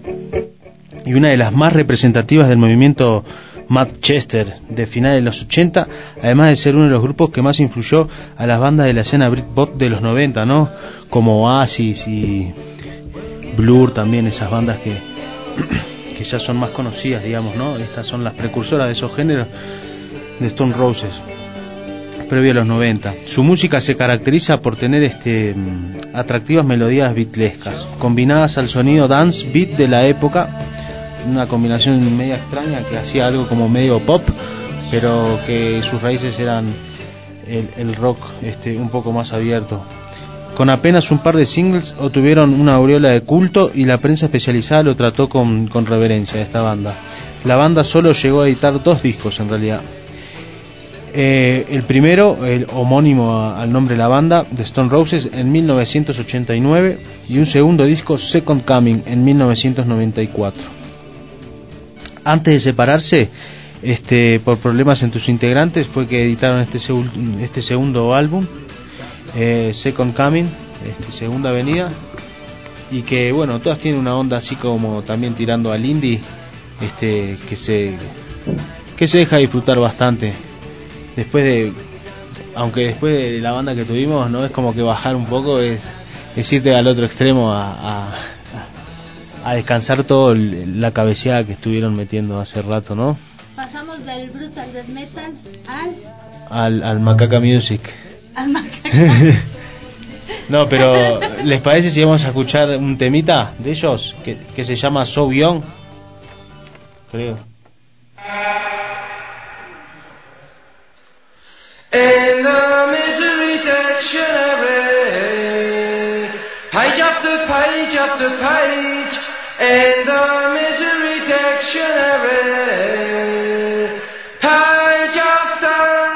y una de las más representativas del movimiento Manchester de finales de los ochenta, además de ser uno de los grupos que más influyó a las bandas de la escena Britpop de los noventa, ¿no? Como Oasis y Blur, también esas bandas que que ya son más conocidas, digamos, ¿no? Estas son las precursoras de esos géneros de Stone Roses, previo a los noventa. Su música se caracteriza por tener este atractivas melodías beatlescas, combinadas al sonido dance beat de la época, una combinación media extraña que hacía algo como medio pop, pero que sus raíces eran el, el rock este, un poco más abierto. Con apenas un par de singles obtuvieron una aureola de culto y la prensa especializada lo trató con, con reverencia a esta banda. La banda solo llegó a editar dos discos en realidad. Eh, el primero, el homónimo a, al nombre de la banda, The Stone Roses, en mil novecientos ochenta y nueve, y un segundo disco, Second Coming, en mil novecientos noventa y cuatro. Antes de separarse, este, por problemas en sus integrantes, fue que editaron este, segu- este segundo álbum, Eh, Second Coming, este, Segunda Avenida, y que bueno, todas tienen una onda así como también tirando al indie, este, que se que se deja disfrutar bastante. Después de, aunque después de la banda que tuvimos, no es como que bajar un poco, es, es irte al otro extremo a, a, a descansar todo el, la cabeceada que estuvieron metiendo hace rato, ¿no? Pasamos del brutal death metal al al, al Macaca Music. Al Macaca. No, pero ¿les parece si vamos a escuchar un temita de ellos que, que se llama So Young? Creo. In the misery dictionary, page after page after page, in the misery dictionary, page after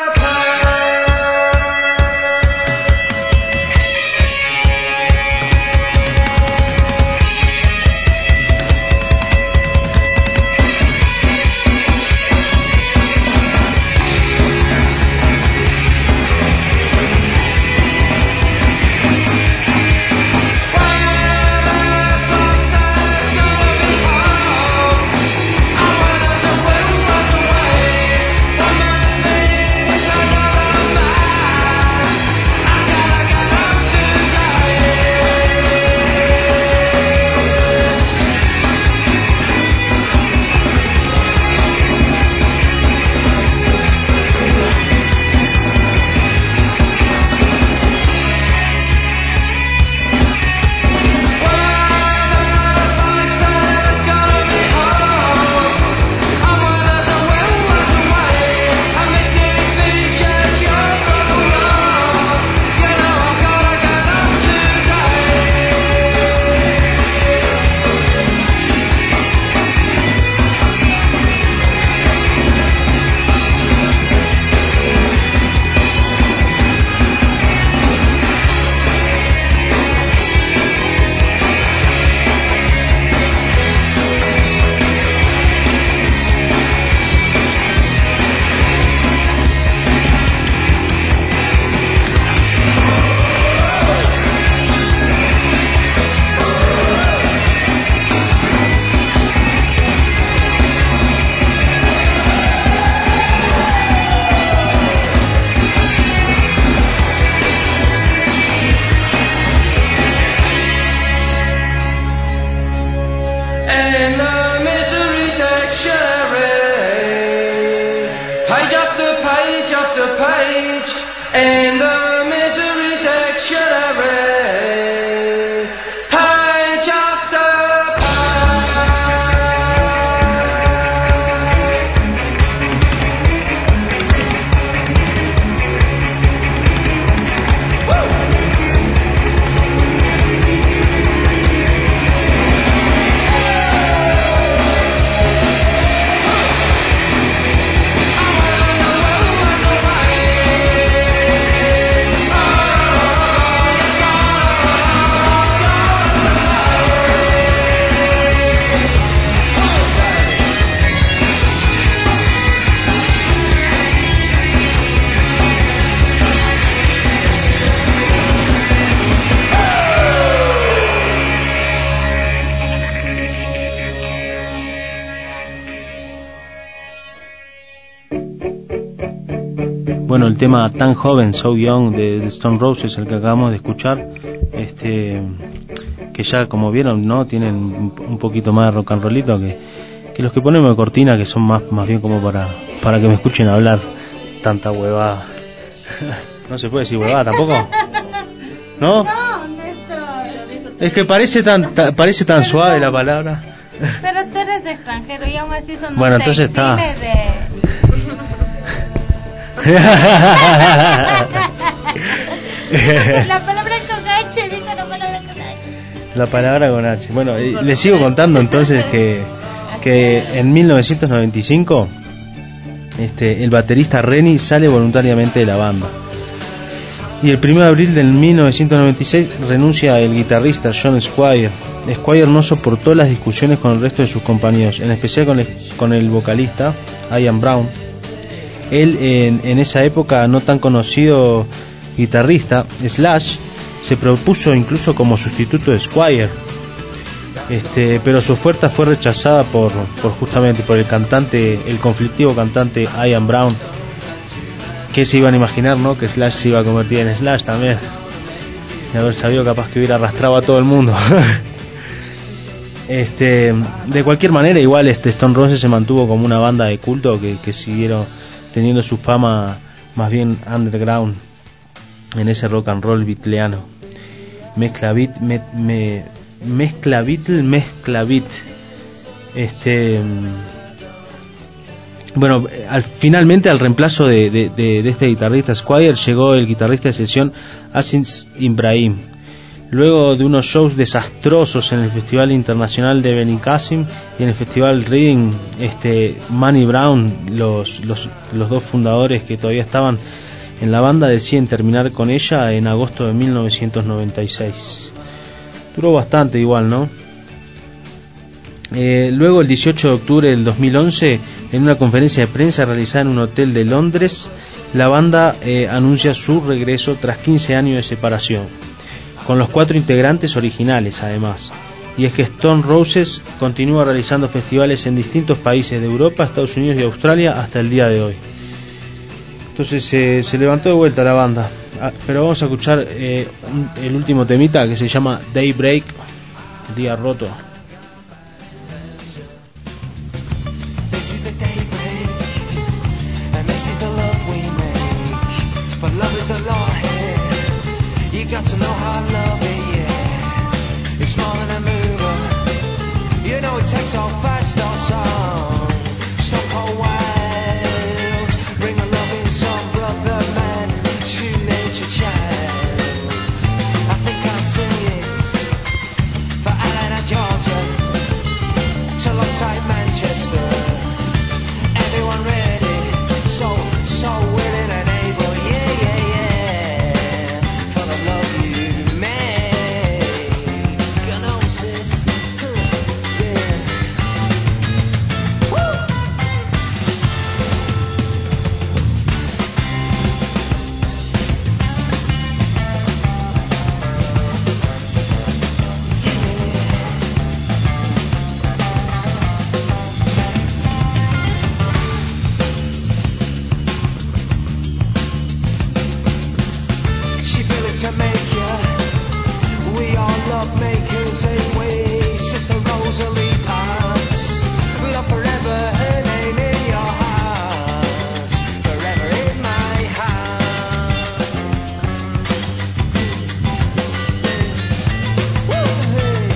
Bueno, el tema Tan Joven, So Young de, de Stone Roses, el que acabamos de escuchar, este, que ya como vieron, no tienen un poquito más de rock and rollito que, que los que ponemos de cortina, que son más más bien como para para que me escuchen hablar tanta huevada. No se puede decir huevada tampoco, ¿no? No, Néstor. Es que parece tan ta, parece tan suave la palabra. Pero tú eres de extranjero y aún así son bueno, entonces está. De... La palabra con H, dice la palabra con H. La palabra con H. Bueno, eh, les sigo contando entonces que, que en mil novecientos noventa y cinco este, el baterista Rennie sale voluntariamente de la banda. Y el primero de abril del mil novecientos noventa y seis renuncia el guitarrista John Squire. Squire no soportó las discusiones con el resto de sus compañeros, en especial con el, con el vocalista Ian Brown. Él, en, en esa época no tan conocido guitarrista, Slash, se propuso incluso como sustituto de Squire. Este, pero su oferta fue rechazada por, por justamente por el cantante, el conflictivo cantante Ian Brown. Que se iban a imaginar, ¿no? Que Slash se iba a convertir en Slash también. De haber sabido, capaz que hubiera arrastrado a todo el mundo. Este, de cualquier manera, igual este Stone Roses se mantuvo como una banda de culto que, que siguieron teniendo su fama más bien underground en ese rock and roll beatleano. Mezcla beat, me, me, mezcla Beatle, mezcla beat. Este, bueno, al, finalmente al reemplazo de, de, de, de este guitarrista Squire llegó el guitarrista de sesión Aziz Ibrahim. Luego de unos shows desastrosos en el Festival Internacional de Benicassim y en el Festival Reading, este, Manny Brown, los, los, los dos fundadores que todavía estaban en la banda, deciden terminar con ella en agosto de mil novecientos noventa y seis. Duró bastante igual, ¿no? Eh, luego, el dieciocho de octubre del dos mil once, en una conferencia de prensa realizada en un hotel de Londres, la banda eh, anuncia su regreso tras quince años de separación, con los cuatro integrantes originales además. Y es que Stone Roses continúa realizando festivales en distintos países de Europa, Estados Unidos y Australia hasta el día de hoy. Entonces eh, se levantó de vuelta la banda. Ah, pero vamos a escuchar eh, un, el último temita que se llama Daybreak, Día Roto. This is the daybreak, and this is the love we make. But love is the law here. You got to know how I love it, yeah. It's more than a mover. You know it takes all fast or song. Stop a while. Bring a loving song, brother man, to nature child. I think I'll sing it for Atlanta, Georgia, till outside Manchester. Everyone ready, so, so willing and able, yeah, yeah, yeah, for the love you make. Gnosis, yeah. Woo! She feel it to make ya. We all love makers, ain't we? Sister Rosalie Parks. Love forever, her name in your heart. Forever in my heart. Woo, hey.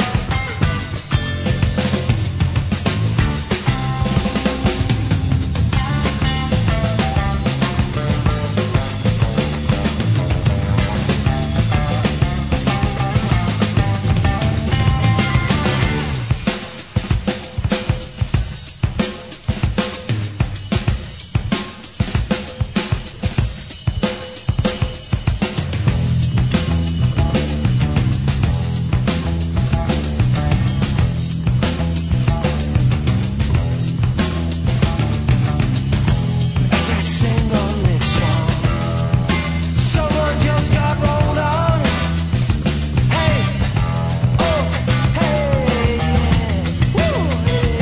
As I sing on this song, someone just got rolled on. Hey, oh, hey, yeah, woo,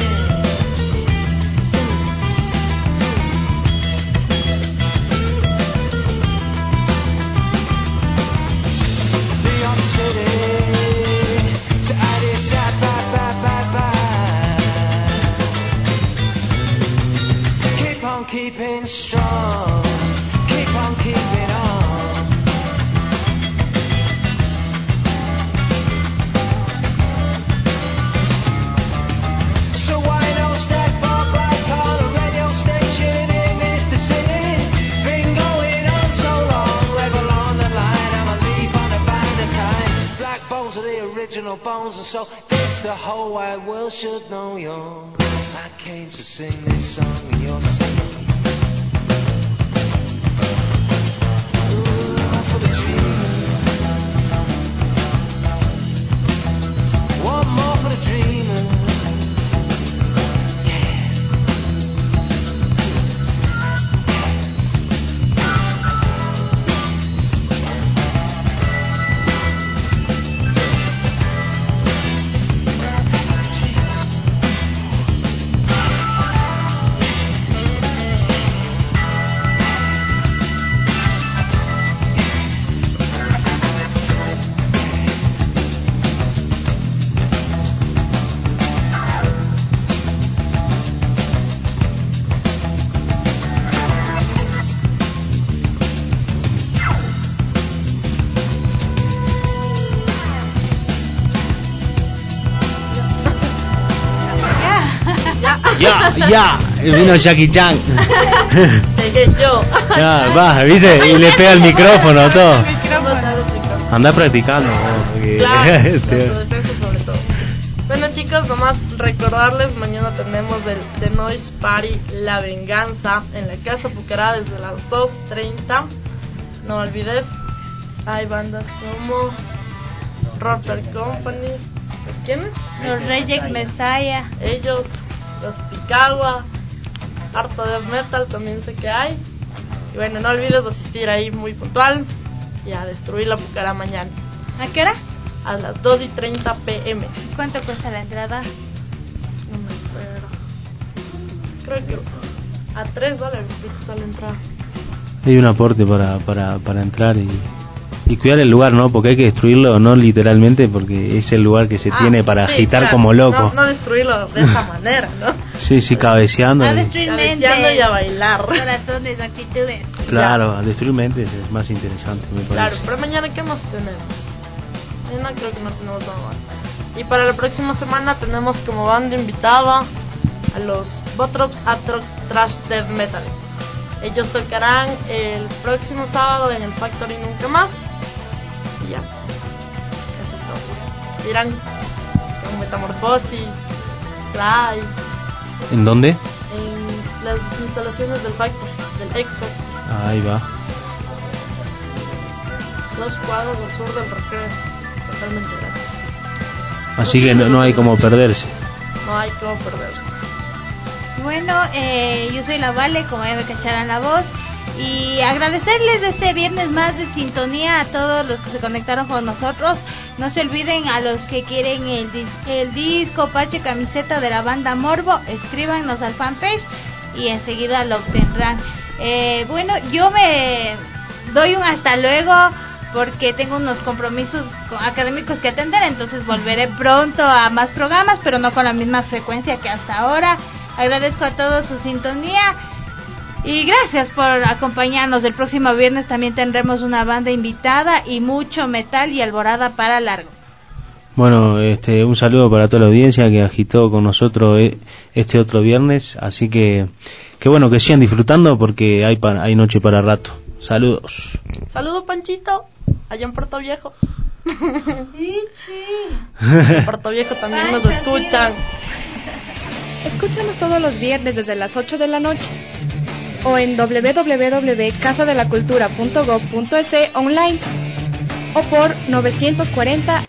hey. New York City to Addis Ababa. Keep on keeping strong. Keep on keeping on. So why no step for black collar radio station in this the city? Been going on so long, level on the line. I'm a leaf on a band of time. Black bones are the original bones, and so this the whole wide world should know you're. I came to sing this song and you're singing. Ooh, for the dreamer. One more for the dreamer. ya, vino Jackie Chan. yo. Ya, va, viste, y le pega el micrófono, todo. Anda practicando. Porque... Claro, defensa sobre todo. Bueno chicos, nomás recordarles, mañana tenemos el The Noise Party La Venganza en la Casa Pucará desde las dos treinta. No olvides, hay bandas como Rotter Company, ¿pues quiénes? Los Reject Messiah, ellos, los Picagua, harto death metal también sé que hay. Y bueno, no olvides asistir ahí muy puntual y a destruir la Pucará mañana. ¿A qué hora? A las dos y treinta pm. ¿Cuánto cuesta la entrada? No me acuerdo. Creo que a tres dólares creo que está la entrada. Hay un aporte para, para, para entrar y, y cuidar el lugar, ¿no? Porque hay que destruirlo, no literalmente, porque es el lugar que se ah, tiene para sí, agitar claro. como loco. No, no destruirlo de esa manera, ¿no? Sí, sí, cabeceando. A destruir cabeceando y a bailar. Corazones, actitudes. Claro, a destruir mentes es más interesante, me parece. Claro, pero mañana, ¿qué más tenemos? Mañana creo que no tenemos nada más. Y para la próxima semana tenemos como banda invitada a los Botrops Atrox Trash Death Metal. Ellos tocarán el próximo sábado en el Factory Nunca Más. Y ya, eso es todo. Irán con Metamorfosis, Fly. ¿En dónde? En las instalaciones del Factory, del X Factory. Ahí va. Dos cuadros al sur del recreo, totalmente gratis. Así no que no, no hay como perderse. No hay como perderse. Bueno, eh, yo soy la Vale, como ya me cacharan la voz, y agradecerles este viernes más de sintonía a todos los que se conectaron con nosotros. No se olviden, a los que quieren el, dis- el disco, parche, camiseta de la banda Morbo, escríbanos al fanpage y enseguida lo obtendrán. Eh, bueno, yo me doy un hasta luego porque tengo unos compromisos académicos que atender, entonces volveré pronto a más programas, pero no con la misma frecuencia que hasta ahora. Agradezco a todos su sintonía y gracias por acompañarnos. El próximo viernes también tendremos una banda invitada y mucho metal y alborada para largo. Bueno, este, un saludo para toda la audiencia que agitó con nosotros este otro viernes, así que que bueno, que sigan disfrutando porque hay pa- hay noche para rato. Saludos. Saludo Panchito, allá en Puerto Viejo. En Puerto Viejo también nos escuchan. Escúchanos todos los viernes desde las ocho de la noche o en doble u doble u doble u punto casa de la cultura punto gob punto es online o por novecientos cuarenta